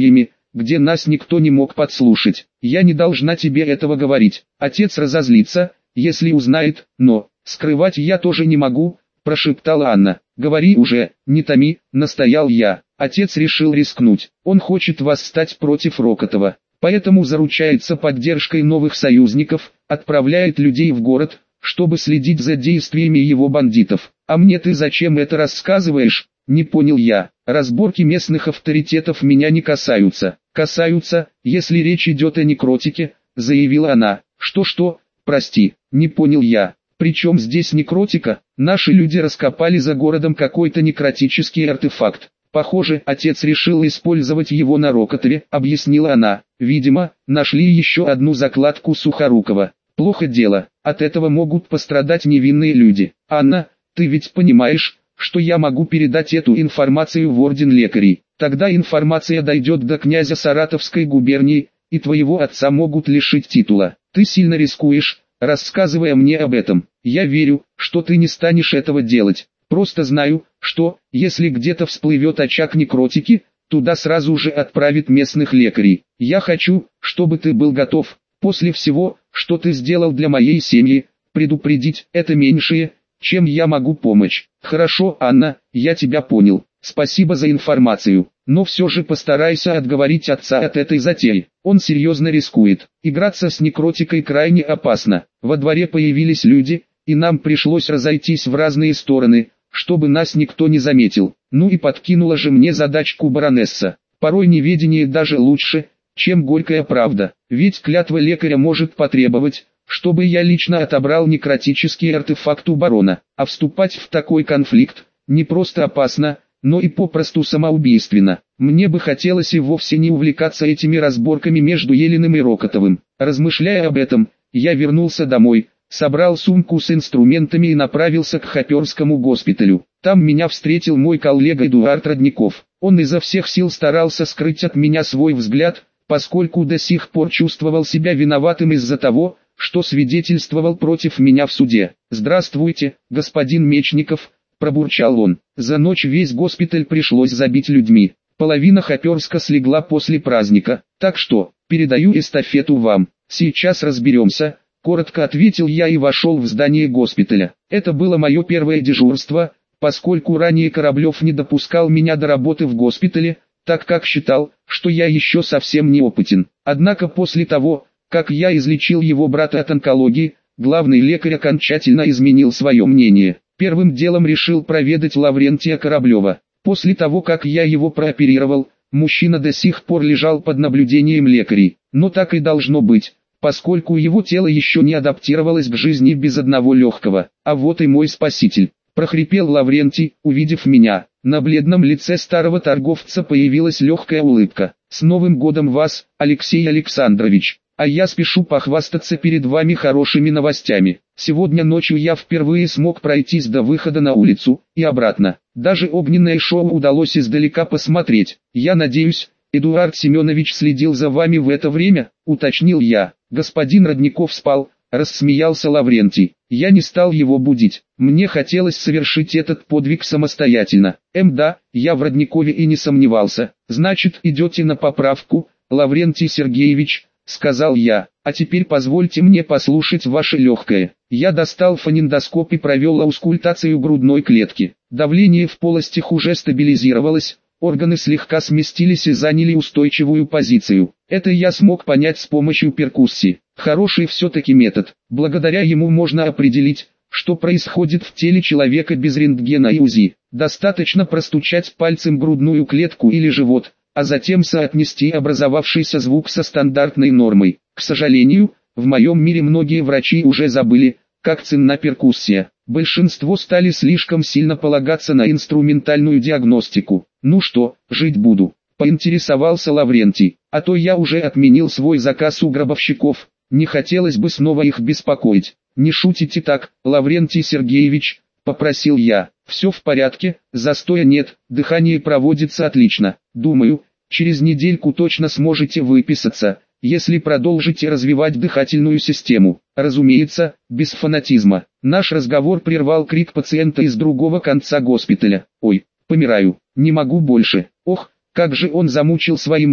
где нас никто не мог подслушать. Я не должна тебе этого говорить. Отец разозлится, если узнает, но скрывать я тоже не могу, прошептала Анна. Говори уже, не томи, настоял я. Отец решил рискнуть. Он хочет восстать против Рокотова. Поэтому заручается поддержкой новых союзников, отправляет людей в город, чтобы следить за действиями его бандитов. А мне ты зачем это рассказываешь? Не понял я. Разборки местных авторитетов меня не касаются. Касаются, если речь идет о некротике, заявила она. Что-что? Прости, не понял я. Причем здесь некротика? Наши люди раскопали за городом какой-то некротический артефакт. Похоже, отец решил использовать его на Рокотове, объяснила она. Видимо, нашли еще одну закладку Сухорукова. Плохо дело, от этого могут пострадать невинные люди. Анна, ты ведь понимаешь, что я могу передать эту информацию в орден лекарей. Тогда информация дойдет до князя Саратовской губернии, и твоего отца могут лишить титула. Ты сильно рискуешь, рассказывая мне об этом. Я верю, что ты не станешь этого делать. Просто знаю, что, если где-то всплывет очаг некротики, туда сразу же отправят местных лекарей. Я хочу, чтобы ты был готов, после всего, что ты сделал для моей семьи, предупредить, это меньшее, чем я могу помочь. Хорошо, Анна, я тебя понял. Спасибо за информацию. Но все же постарайся отговорить отца от этой затеи. Он серьезно рискует. Играться с некротикой крайне опасно. Во дворе появились люди, и нам пришлось разойтись в разные стороны, чтобы нас никто не заметил. Ну и подкинула же мне задачку баронесса. Порой неведение даже лучше, чем горькая правда. Ведь клятва лекаря может потребовать, чтобы я лично отобрал некротический артефакт у барона. А вступать в такой конфликт не просто опасно, но и попросту самоубийственно. Мне бы хотелось и вовсе не увлекаться этими разборками между Елиным и Рокотовым. Размышляя об этом, я вернулся домой, собрал сумку с инструментами и направился к Хоперскому госпиталю. Там меня встретил мой коллега Эдуард Родников. Он изо всех сил старался скрыть от меня свой взгляд, поскольку до сих пор чувствовал себя виноватым из-за того, что свидетельствовал против меня в суде. «Здравствуйте, господин Мечников», – пробурчал он. За ночь весь госпиталь пришлось забить людьми. Половина Хоперска слегла после праздника, так что, передаю эстафету вам. Сейчас разберемся, коротко ответил я и вошел в здание госпиталя. Это было мое первое дежурство, поскольку ранее Кораблев не допускал меня до работы в госпитале, так как считал, что я еще совсем неопытен. Однако после того, как я излечил его брата от онкологии, главный лекарь окончательно изменил свое мнение. Первым делом решил проведать Лаврентия Кораблева. После того, как я его прооперировал, мужчина до сих пор лежал под наблюдением лекарей. Но так и должно быть, поскольку его тело еще не адаптировалось к жизни без одного легкого. А вот и мой спаситель, прохрипел Лаврентий, увидев меня. На бледном лице старого торговца появилась легкая улыбка. С Новым годом вас, Алексей Александрович! А я спешу похвастаться перед вами хорошими новостями. Сегодня ночью я впервые смог пройтись до выхода на улицу и обратно. Даже огненное шоу удалось издалека посмотреть. Я надеюсь, Эдуард Семенович следил за вами в это время, уточнил я. Господин Родников спал, рассмеялся Лаврентий. Я не стал его будить. Мне хотелось совершить этот подвиг самостоятельно. Эм да, я в Родникове и не сомневался. Значит, идете на поправку, Лаврентий Сергеевич, сказал я. А теперь позвольте мне послушать ваше легкое. Я достал фонендоскоп и провел аускультацию грудной клетки. Давление в полостях уже стабилизировалось, органы слегка сместились и заняли устойчивую позицию. Это я смог понять с помощью перкуссии. Хороший все-таки метод. Благодаря ему можно определить, что происходит в теле человека без рентгена и УЗИ. Достаточно простучать пальцем грудную клетку или живот, а затем соотнести образовавшийся звук со стандартной нормой. К сожалению, в моем мире многие врачи уже забыли, как ценна перкуссия. Большинство стали слишком сильно полагаться на инструментальную диагностику. Ну что, жить буду, поинтересовался Лаврентий, а то я уже отменил свой заказ у гробовщиков, не хотелось бы снова их беспокоить. Не шутите так, Лаврентий Сергеевич, попросил я. Все в порядке, застоя нет, дыхание проводится отлично. Думаю, через недельку точно сможете выписаться, если продолжите развивать дыхательную систему. Разумеется, без фанатизма. Наш разговор прервал крик пациента из другого конца госпиталя. Ой, помираю, не могу больше. Ох, как же он замучил своим ором,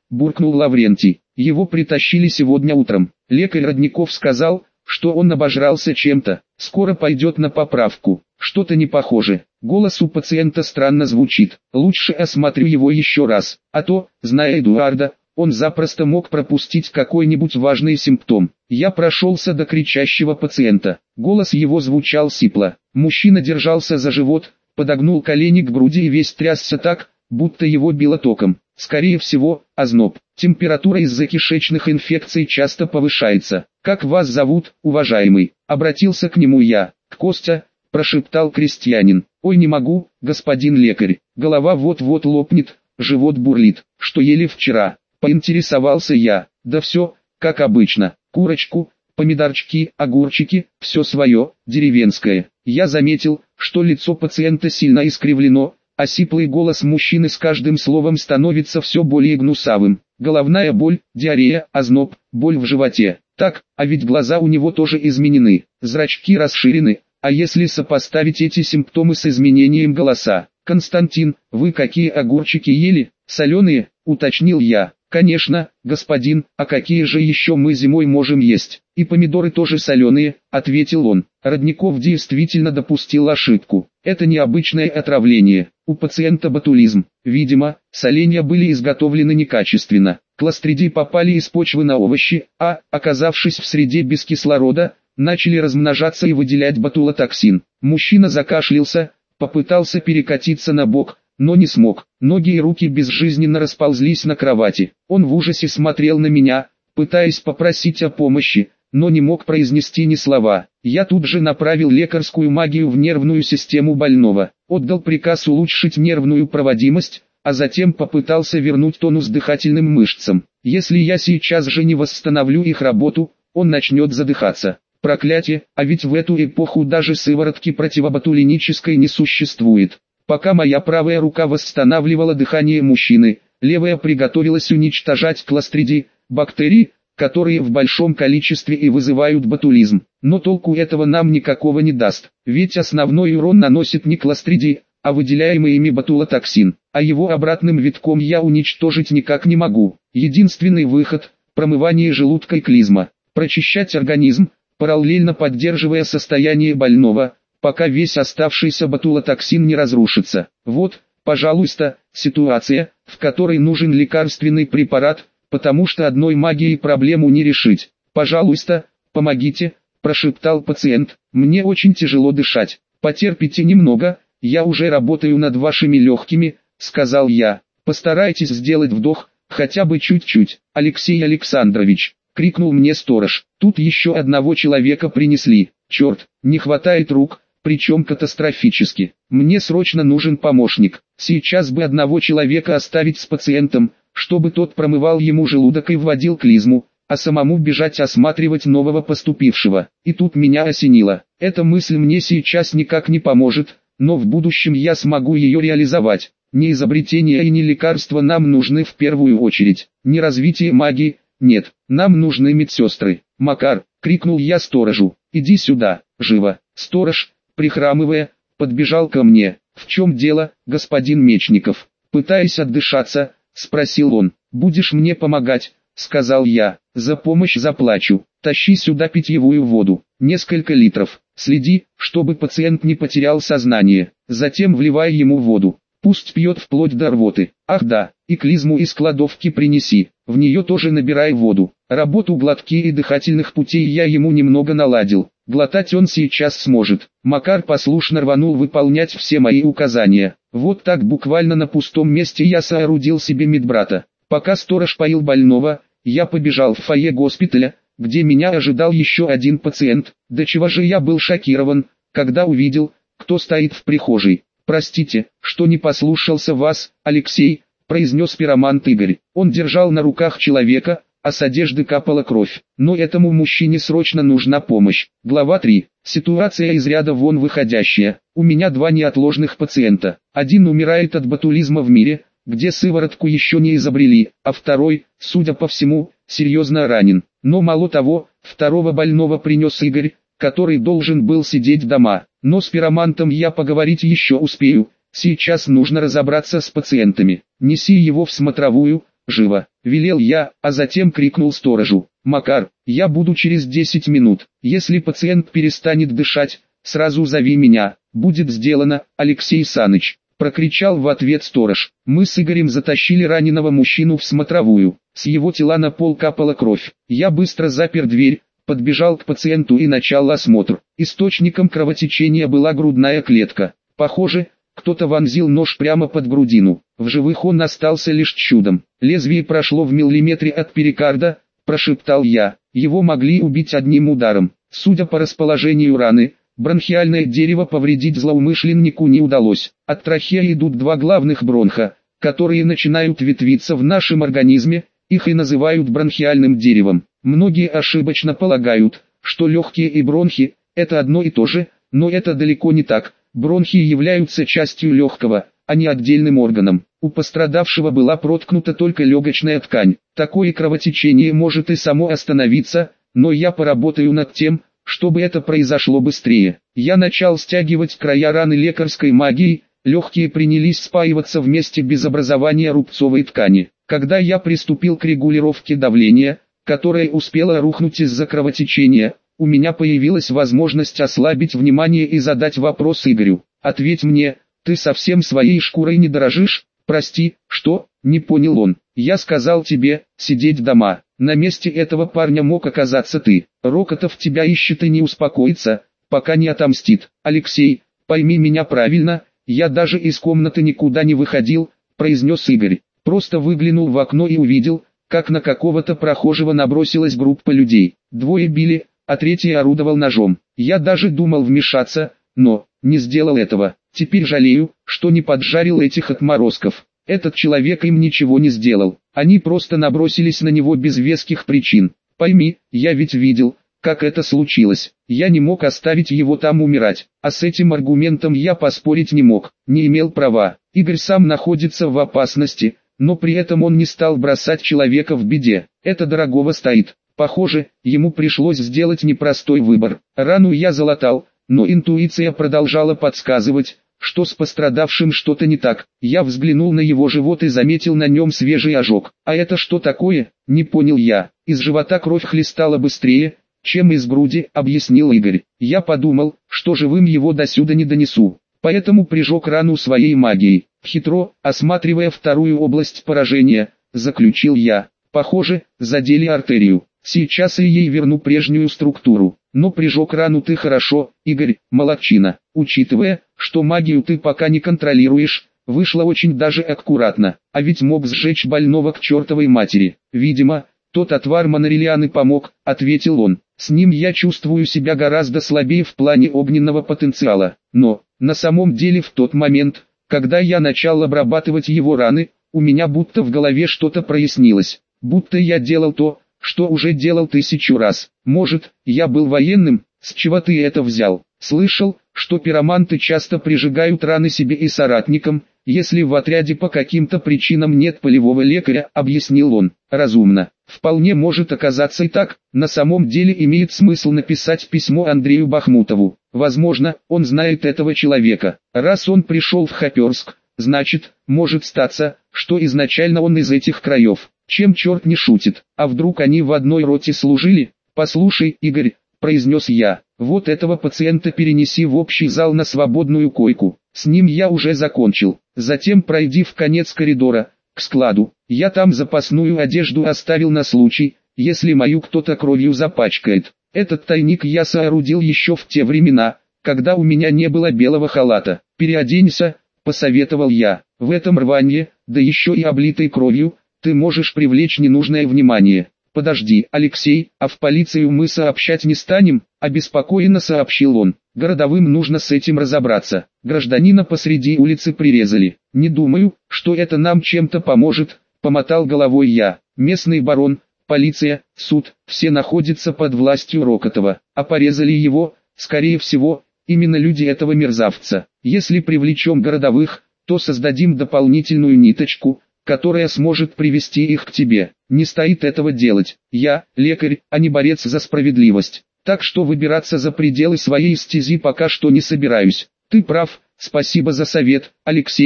буркнул Лаврентий. Его притащили сегодня утром. Лекарь Родников сказал, что он обожрался чем-то, скоро пойдет на поправку. Что-то не похоже. Голос у пациента странно звучит. Лучше осмотрю его еще раз, а то, зная Эдуарда, он запросто мог пропустить какой-нибудь важный симптом. Я прошелся до кричащего пациента. Голос его звучал сипло. Мужчина держался за живот, подогнул колени к груди и весь трясся так, будто его било током. Скорее всего, озноб. Температура из-за кишечных инфекций часто повышается. «Как вас зовут, уважаемый?» — обратился к нему я. «Костя», — прошептал крестьянин. «Ой, не могу, господин лекарь. Голова вот-вот лопнет, живот бурлит. Что ели вчера?» — поинтересовался я. «Да все, как обычно. Курочку, помидорчики, огурчики, все свое, деревенское». Я заметил, что лицо пациента сильно искривлено, а сиплый голос мужчины с каждым словом становится все более гнусавым. Головная боль, диарея, озноб, боль в животе. Так, а ведь глаза у него тоже изменены, зрачки расширены, а если сопоставить эти симптомы с изменением голоса? «Константин, вы какие огурчики ели? Соленые?» — уточнил я. «Конечно, господин, а какие же еще мы зимой можем есть? И помидоры тоже соленые», — ответил он. Родников действительно допустил ошибку. Это необычное отравление. У пациента ботулизм. Видимо, соленья были изготовлены некачественно. Кластридии попали из почвы на овощи, а, оказавшись в среде без кислорода, начали размножаться и выделять ботулотоксин. Мужчина закашлялся, попытался перекатиться на бок, но не смог. Ноги и руки безжизненно расползлись на кровати. Он в ужасе смотрел на меня, пытаясь попросить о помощи, но не мог произнести ни слова. Я тут же направил лекарскую магию в нервную систему больного, отдал приказ улучшить нервную проводимость, а затем попытался вернуть тонус дыхательным мышцам. Если я сейчас же не восстановлю их работу, он начнет задыхаться. Проклятие, а ведь в эту эпоху даже сыворотки противоботулинической не существует. Пока моя правая рука восстанавливала дыхание мужчины, левая приготовилась уничтожать кластридии, бактерии, которые в большом количестве и вызывают ботулизм. Но толку этого нам никакого не даст, ведь основной урон наносит не кластридии, а выделяемый ими ботулотоксин, а его обратным витком я уничтожить никак не могу. Единственный выход – промывание желудка и клизма, прочищать организм, параллельно поддерживая состояние больного, пока весь оставшийся ботулотоксин не разрушится. Вот, пожалуйста, ситуация, в которой нужен лекарственный препарат, потому что одной магией проблему не решить. «Пожалуйста, помогите», – прошептал пациент. «Мне очень тяжело дышать. Потерпите немного, я уже работаю над вашими легкими», – сказал я. «Постарайтесь сделать вдох, хотя бы чуть-чуть». «Алексей Александрович», – крикнул мне сторож. «Тут еще одного человека принесли. Черт, не хватает рук, причем катастрофически. Мне срочно нужен помощник. Сейчас бы одного человека оставить с пациентом, чтобы тот промывал ему желудок и вводил клизму, а самому бежать осматривать нового поступившего». И тут меня осенило. Эта мысль мне сейчас никак не поможет, но в будущем я смогу ее реализовать. Не изобретения и не лекарства нам нужны в первую очередь, не развитие магии, нет, нам нужны медсестры. «Макар», — крикнул я сторожу, — «иди сюда, живо». Сторож, прихрамывая, подбежал ко мне. «В чем дело, господин Мечников?» Пытаясь отдышаться, спросил он. «Будешь мне помогать?» — сказал я. «За помощь заплачу. Тащи сюда питьевую воду, несколько литров. Следи, чтобы пациент не потерял сознание. Затем вливай ему воду. Пусть пьет вплоть до рвоты. Ах да, и клизму из кладовки принеси. В нее тоже набирай воду. Работу глотки и дыхательных путей я ему немного наладил. Глотать он сейчас сможет». Макар послушно рванул выполнять все мои указания. Вот так буквально на пустом месте я соорудил себе медбрата. Пока сторож поил больного, я побежал в фойе госпиталя, где меня ожидал еще один пациент. До чего же я был шокирован, когда увидел, кто стоит в прихожей. «Простите, что не послушался вас, Алексей», — произнес пиромант Игорь. Он держал на руках человека, а с одежды капала кровь. Но этому мужчине срочно нужна помощь. Глава три. Ситуация из ряда вон выходящая. У меня два неотложных пациента. Один умирает от ботулизма в мире, где сыворотку еще не изобрели, а второй, судя по всему, серьезно ранен. Но мало того, второго больного принес Игорь, который должен был сидеть дома. Но с пиромантом я поговорить еще успею. Сейчас нужно разобраться с пациентами. Неси его в смотровую, живо. велел я, а затем крикнул сторожу: «Макар, я буду через десять минут. Если пациент перестанет дышать, сразу зови меня». «Будет сделано, Алексей Саныч», — прокричал в ответ сторож. Мы с Игорем затащили раненого мужчину в смотровую. С его тела на пол капала кровь. Я быстро запер дверь, подбежал к пациенту и начал осмотр. Источником кровотечения была грудная клетка. Похоже, кто-то вонзил нож прямо под грудину. В живых он остался лишь чудом. Лезвие прошло в миллиметре от перикарда, прошептал я. Его могли убить одним ударом. Судя по расположению раны, бронхиальное дерево повредить злоумышленнику не удалось. От трахеи идут два главных бронха, которые начинают ветвиться в нашем организме, их и называют бронхиальным деревом. Многие ошибочно полагают, что легкие и бронхи – это одно и то же, но это далеко не так. Бронхи являются частью легкого, а не отдельным органом. У пострадавшего была проткнута только легочная ткань. Такое кровотечение может и само остановиться, но я поработаю над тем, чтобы это произошло быстрее. Я начал стягивать края раны лекарской магией, легкие принялись спаиваться вместе без образования рубцовой ткани. Когда я приступил к регулировке давления, которое успело рухнуть из-за кровотечения, у меня появилась возможность ослабить внимание и задать вопрос Игорю. «Ответь мне, ты совсем своей шкурой не дорожишь?» «Прости, что?» — не понял он. «Я сказал тебе, сидеть дома. На месте этого парня мог оказаться ты. Рокотов тебя ищет и не успокоится, пока не отомстит. Алексей, пойми меня правильно, я даже из комнаты никуда не выходил», — произнес Игорь. Просто выглянул в окно и увидел, как на какого-то прохожего набросилась группа людей. Двое били, а третий орудовал ножом. Я даже думал вмешаться, но не сделал этого. Теперь жалею, что не поджарил этих отморозков. Этот человек им ничего не сделал. Они просто набросились на него без веских причин. Пойми, я ведь видел, как это случилось. Я не мог оставить его там умирать. А с этим аргументом я поспорить не мог, не имел права. Игорь сам находится в опасности, но при этом он не стал бросать человека в беде. Это дорогого стоит. Похоже, ему пришлось сделать непростой выбор. Рану я залатал, но интуиция продолжала подсказывать, что с пострадавшим что-то не так. Я взглянул на его живот и заметил на нем свежий ожог. «А это что такое?» — не понял я. «Из живота кровь хлестала быстрее, чем из груди», — объяснил Игорь. Я подумал, что живым его досюда не донесу, поэтому прижег рану своей магией. Хитро, осматривая вторую область поражения, заключил я. Похоже, задели артерию. Сейчас я ей верну прежнюю структуру. Но прижег рану ты хорошо, Игорь, молодчина. Учитывая, что магию ты пока не контролируешь, вышло очень даже аккуратно. А ведь мог сжечь больного к чертовой матери. Видимо, тот отвар манарилианы помог, ответил он. С ним я чувствую себя гораздо слабее в плане огненного потенциала. Но, на самом деле в тот момент, когда я начал обрабатывать его раны, у меня будто в голове что-то прояснилось. Будто я делал то, что уже делал тысячу раз. Может, я был военным? С чего ты это взял? Слышал, что пироманты часто прижигают раны себе и соратникам, если в отряде по каким-то причинам нет полевого лекаря, объяснил он. Разумно. Вполне может оказаться и так. На самом деле имеет смысл написать письмо Андрею Бахмутову. Возможно, он знает этого человека. Раз он пришел в Хоперск, значит, может статься, что изначально он из этих краев. Чем черт не шутит, а вдруг они в одной роте служили? «Послушай, Игорь», — произнес я, — «вот этого пациента перенеси в общий зал на свободную койку. С ним я уже закончил. Затем пройди в конец коридора, к складу. Я там запасную одежду оставил на случай, если мою кто-то кровью запачкает. Этот тайник я соорудил еще в те времена, когда у меня не было белого халата. Переоденься», — посоветовал я. «В этом рванье, да еще и облитой кровью, ты можешь привлечь ненужное внимание». «Подожди, Алексей, а в полицию мы сообщать не станем?» – обеспокоенно сообщил он. «Городовым нужно с этим разобраться. Гражданина посреди улицы прирезали. Не думаю, что это нам чем-то поможет», – помотал головой я. «Местный барон, полиция, суд, все находятся под властью Рокотова. А порезали его, скорее всего, именно люди этого мерзавца. Если привлечем городовых, то создадим дополнительную ниточку, которая сможет привести их к тебе. Не стоит этого делать. Я лекарь, а не борец за справедливость. Так что выбираться за пределы своей стези пока что не собираюсь. Ты прав, спасибо за совет, Алексей»,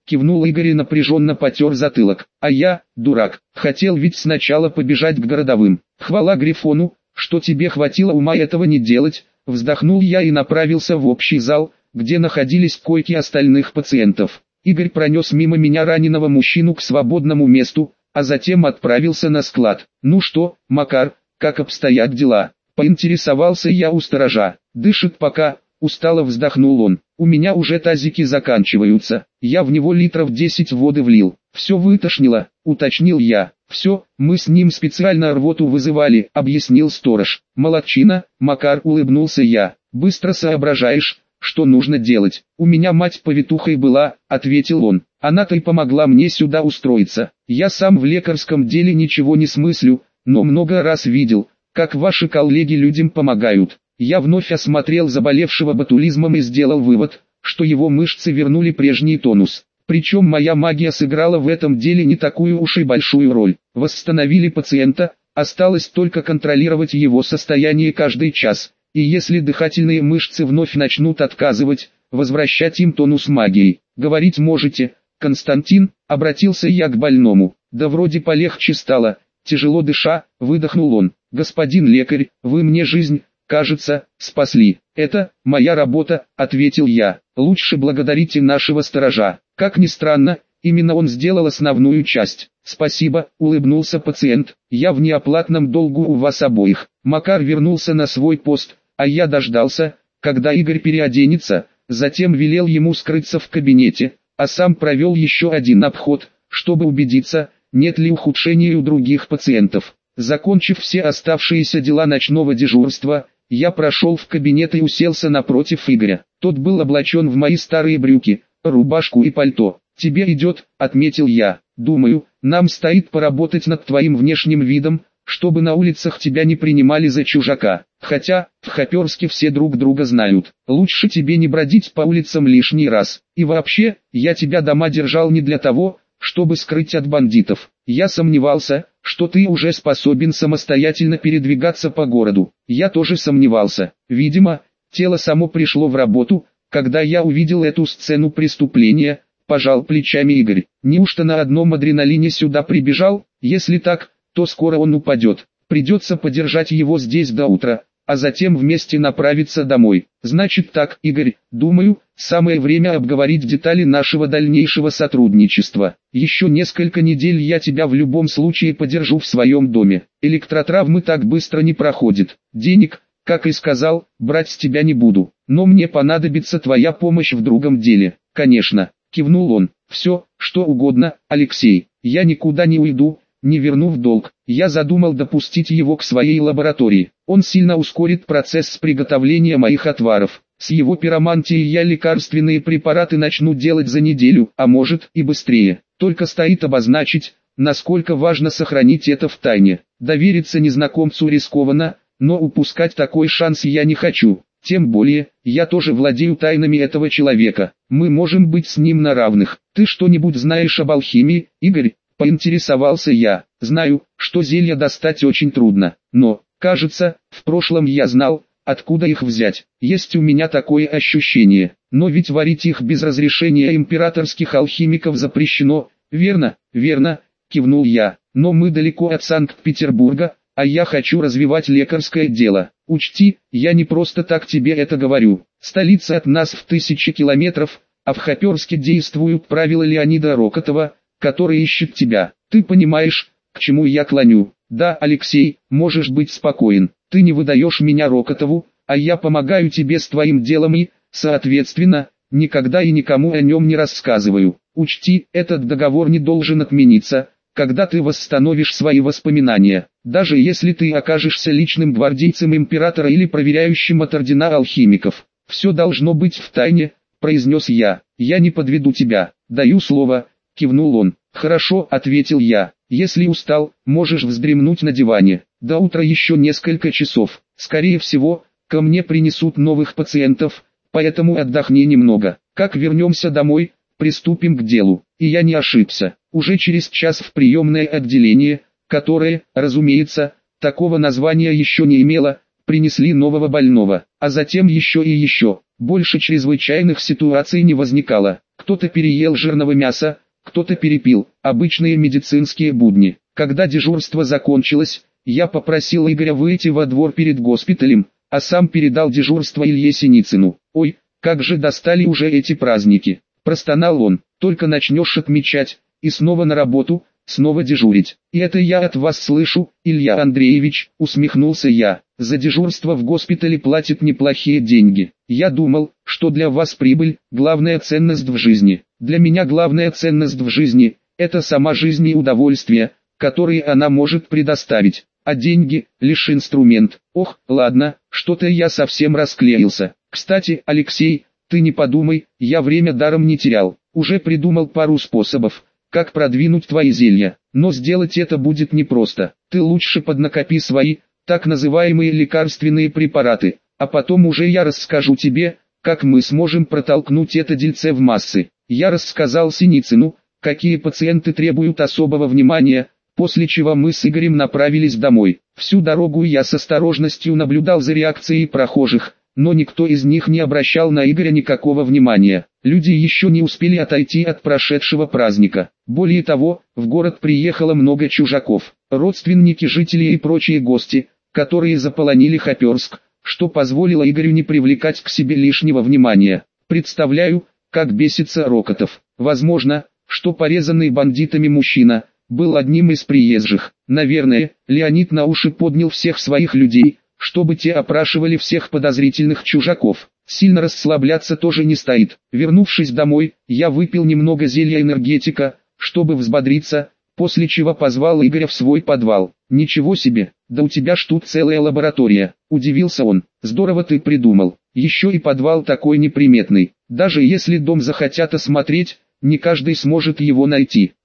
кивнул Игорь и напряженно потер затылок. А я, дурак, хотел ведь сначала побежать к городовым. Хвала Грифону, что тебе хватило ума этого не делать. Вздохнул я и направился в общий зал, где находились койки остальных пациентов. Игорь пронес мимо меня раненого мужчину к свободному месту, а затем отправился на склад. «Ну что, Макар, как обстоят дела?» — поинтересовался я у сторожа. «Дышит пока», — устало вздохнул он. «У меня уже тазики заканчиваются, я в него литров десять воды влил. Все вытошнило», — уточнил я. «Все, мы с ним специально рвоту вызывали», — объяснил сторож. «Молодчина, Макар», — улыбнулся я. «Быстро соображаешь, что нужно делать. У меня мать повитухой была», — ответил он. «Она-то и помогла мне сюда устроиться. Я сам в лекарском деле ничего не смыслю, но много раз видел, как ваши коллеги людям помогают». Я вновь осмотрел заболевшего ботулизмом и сделал вывод, что его мышцы вернули прежний тонус. Причем моя магия сыграла в этом деле не такую уж и большую роль. Восстановили пациента, осталось только контролировать его состояние каждый час. И если дыхательные мышцы вновь начнут отказывать, возвращать им тонус магии. «Говорить можете, Константин?» — обратился я к больному. «Да вроде полегче стало», — тяжело дыша, выдохнул он. «Господин лекарь, вы мне жизнь, кажется, спасли». «Это моя работа», — ответил я. «Лучше благодарите нашего сторожа». Как ни странно, именно он сделал основную часть. «Спасибо», — улыбнулся пациент. «Я в неоплатном долгу у вас обоих». Макар вернулся на свой пост, а я дождался, когда Игорь переоденется, затем велел ему скрыться в кабинете, а сам провел еще один обход, чтобы убедиться, нет ли ухудшений у других пациентов. Закончив все оставшиеся дела ночного дежурства, я прошел в кабинет и уселся напротив Игоря. Тот был облачен в мои старые брюки, рубашку и пальто. «Тебе идет», — отметил я. «Думаю, нам стоит поработать над твоим внешним видом, чтобы на улицах тебя не принимали за чужака. Хотя, в Хоперске все друг друга знают. Лучше тебе не бродить по улицам лишний раз. И вообще, я тебя дома держал не для того, чтобы скрыть от бандитов. Я сомневался, что ты уже способен самостоятельно передвигаться по городу. Я тоже сомневался. Видимо, тело само пришло в работу, когда я увидел эту сцену преступления», — пожал плечами Игорь. «Неужто на одном адреналине сюда прибежал? Если так, то скоро он упадет. Придется подержать его здесь до утра, а затем вместе направиться домой. Значит так, Игорь, думаю, самое время обговорить детали нашего дальнейшего сотрудничества. Еще несколько недель я тебя в любом случае подержу в своем доме. Электротравмы так быстро не проходят. Денег, как и сказал, брать с тебя не буду. Но мне понадобится твоя помощь в другом деле». «Конечно», — кивнул он. «Все, что угодно, Алексей. Я никуда не уйду, не вернув долг. Я задумал допустить его к своей лаборатории. Он сильно ускорит процесс приготовления моих отваров. С его пиромантией я лекарственные препараты начну делать за неделю, а может и быстрее. Только стоит обозначить, насколько важно сохранить это в тайне. Довериться незнакомцу рискованно, но упускать такой шанс я не хочу. Тем более, я тоже владею тайнами этого человека. Мы можем быть с ним на равных. Ты что-нибудь знаешь об алхимии, Игорь?» — поинтересовался я. «Знаю, что зелья достать очень трудно, но, кажется, в прошлом я знал, откуда их взять. Есть у меня такое ощущение. Но ведь варить их без разрешения императорских алхимиков запрещено». «Верно, верно», — кивнул я. «Но мы далеко от Санкт-Петербурга, а я хочу развивать лекарское дело. Учти, я не просто так тебе это говорю. Столица от нас в тысячи километров, а в Хоперске действуют правила Леонида Рокотова, который ищет тебя. Ты понимаешь, к чему я клоню?» «Да, Алексей, можешь быть спокоен. Ты не выдаешь меня Рокотову, а я помогаю тебе с твоим делом и, соответственно, никогда и никому о нем не рассказываю. Учти, этот договор не должен отмениться, когда ты восстановишь свои воспоминания. Даже если ты окажешься личным гвардейцем императора или проверяющим от ордена алхимиков. Все должно быть в тайне», — произнес я. «Я не подведу тебя, даю слово», — кивнул он. «Хорошо», — ответил я. «Если устал, можешь вздремнуть на диване. До утра еще несколько часов. Скорее всего, ко мне принесут новых пациентов, поэтому отдохни немного. Как вернемся домой, приступим к делу». И я не ошибся. Уже через час в приемное отделение, которое, разумеется, такого названия еще не имело, принесли нового больного, а затем еще и еще. Больше чрезвычайных ситуаций не возникало. Кто-то переел жирного мяса, кто-то перепил. Обычные медицинские будни. Когда дежурство закончилось, я попросил Игоря выйти во двор перед госпиталем, а сам передал дежурство Илье Синицыну. «Ой, как же достали уже эти праздники!» – простонал он. «Только начнешь отмечать, и снова на работу, снова дежурить. И это я от вас слышу, Илья Андреевич», – усмехнулся я. «За дежурство в госпитале платят неплохие деньги. Я думал, что для вас прибыль – главная ценность в жизни. Для меня главная ценность в жизни – это сама жизнь и удовольствие, которые она может предоставить. А деньги – лишь инструмент». Ох, ладно, что-то я совсем расклеился. Кстати, Алексей, ты не подумай, я время даром не терял. Уже придумал пару способов, как продвинуть твои зелья. Но сделать это будет непросто. Ты лучше поднакопи свои, так называемые лекарственные препараты, а потом уже я расскажу тебе, как мы сможем протолкнуть это дельце в массы. Я рассказал Синицыну, какие пациенты требуют особого внимания, после чего мы с Игорем направились домой. Всю дорогу я с осторожностью наблюдал за реакцией прохожих, но никто из них не обращал на Игоря никакого внимания. Люди еще не успели отойти от прошедшего праздника. Более того, в город приехало много чужаков, родственники жителей и прочие гости, которые заполонили Хоперск, что позволило Игорю не привлекать к себе лишнего внимания. Представляю, как бесится Рокотов. Возможно, что порезанный бандитами мужчина был одним из приезжих. Наверное, Леонид на уши поднял всех своих людей, чтобы те опрашивали всех подозрительных чужаков. Сильно расслабляться тоже не стоит. Вернувшись домой, я выпил немного зелья энергетика, чтобы взбодриться, после чего позвал Игоря в свой подвал. «Ничего себе, да у тебя ж тут целая лаборатория», – удивился он. «Здорово ты придумал. Еще и подвал такой неприметный. Даже если дом захотят осмотреть, не каждый сможет его найти».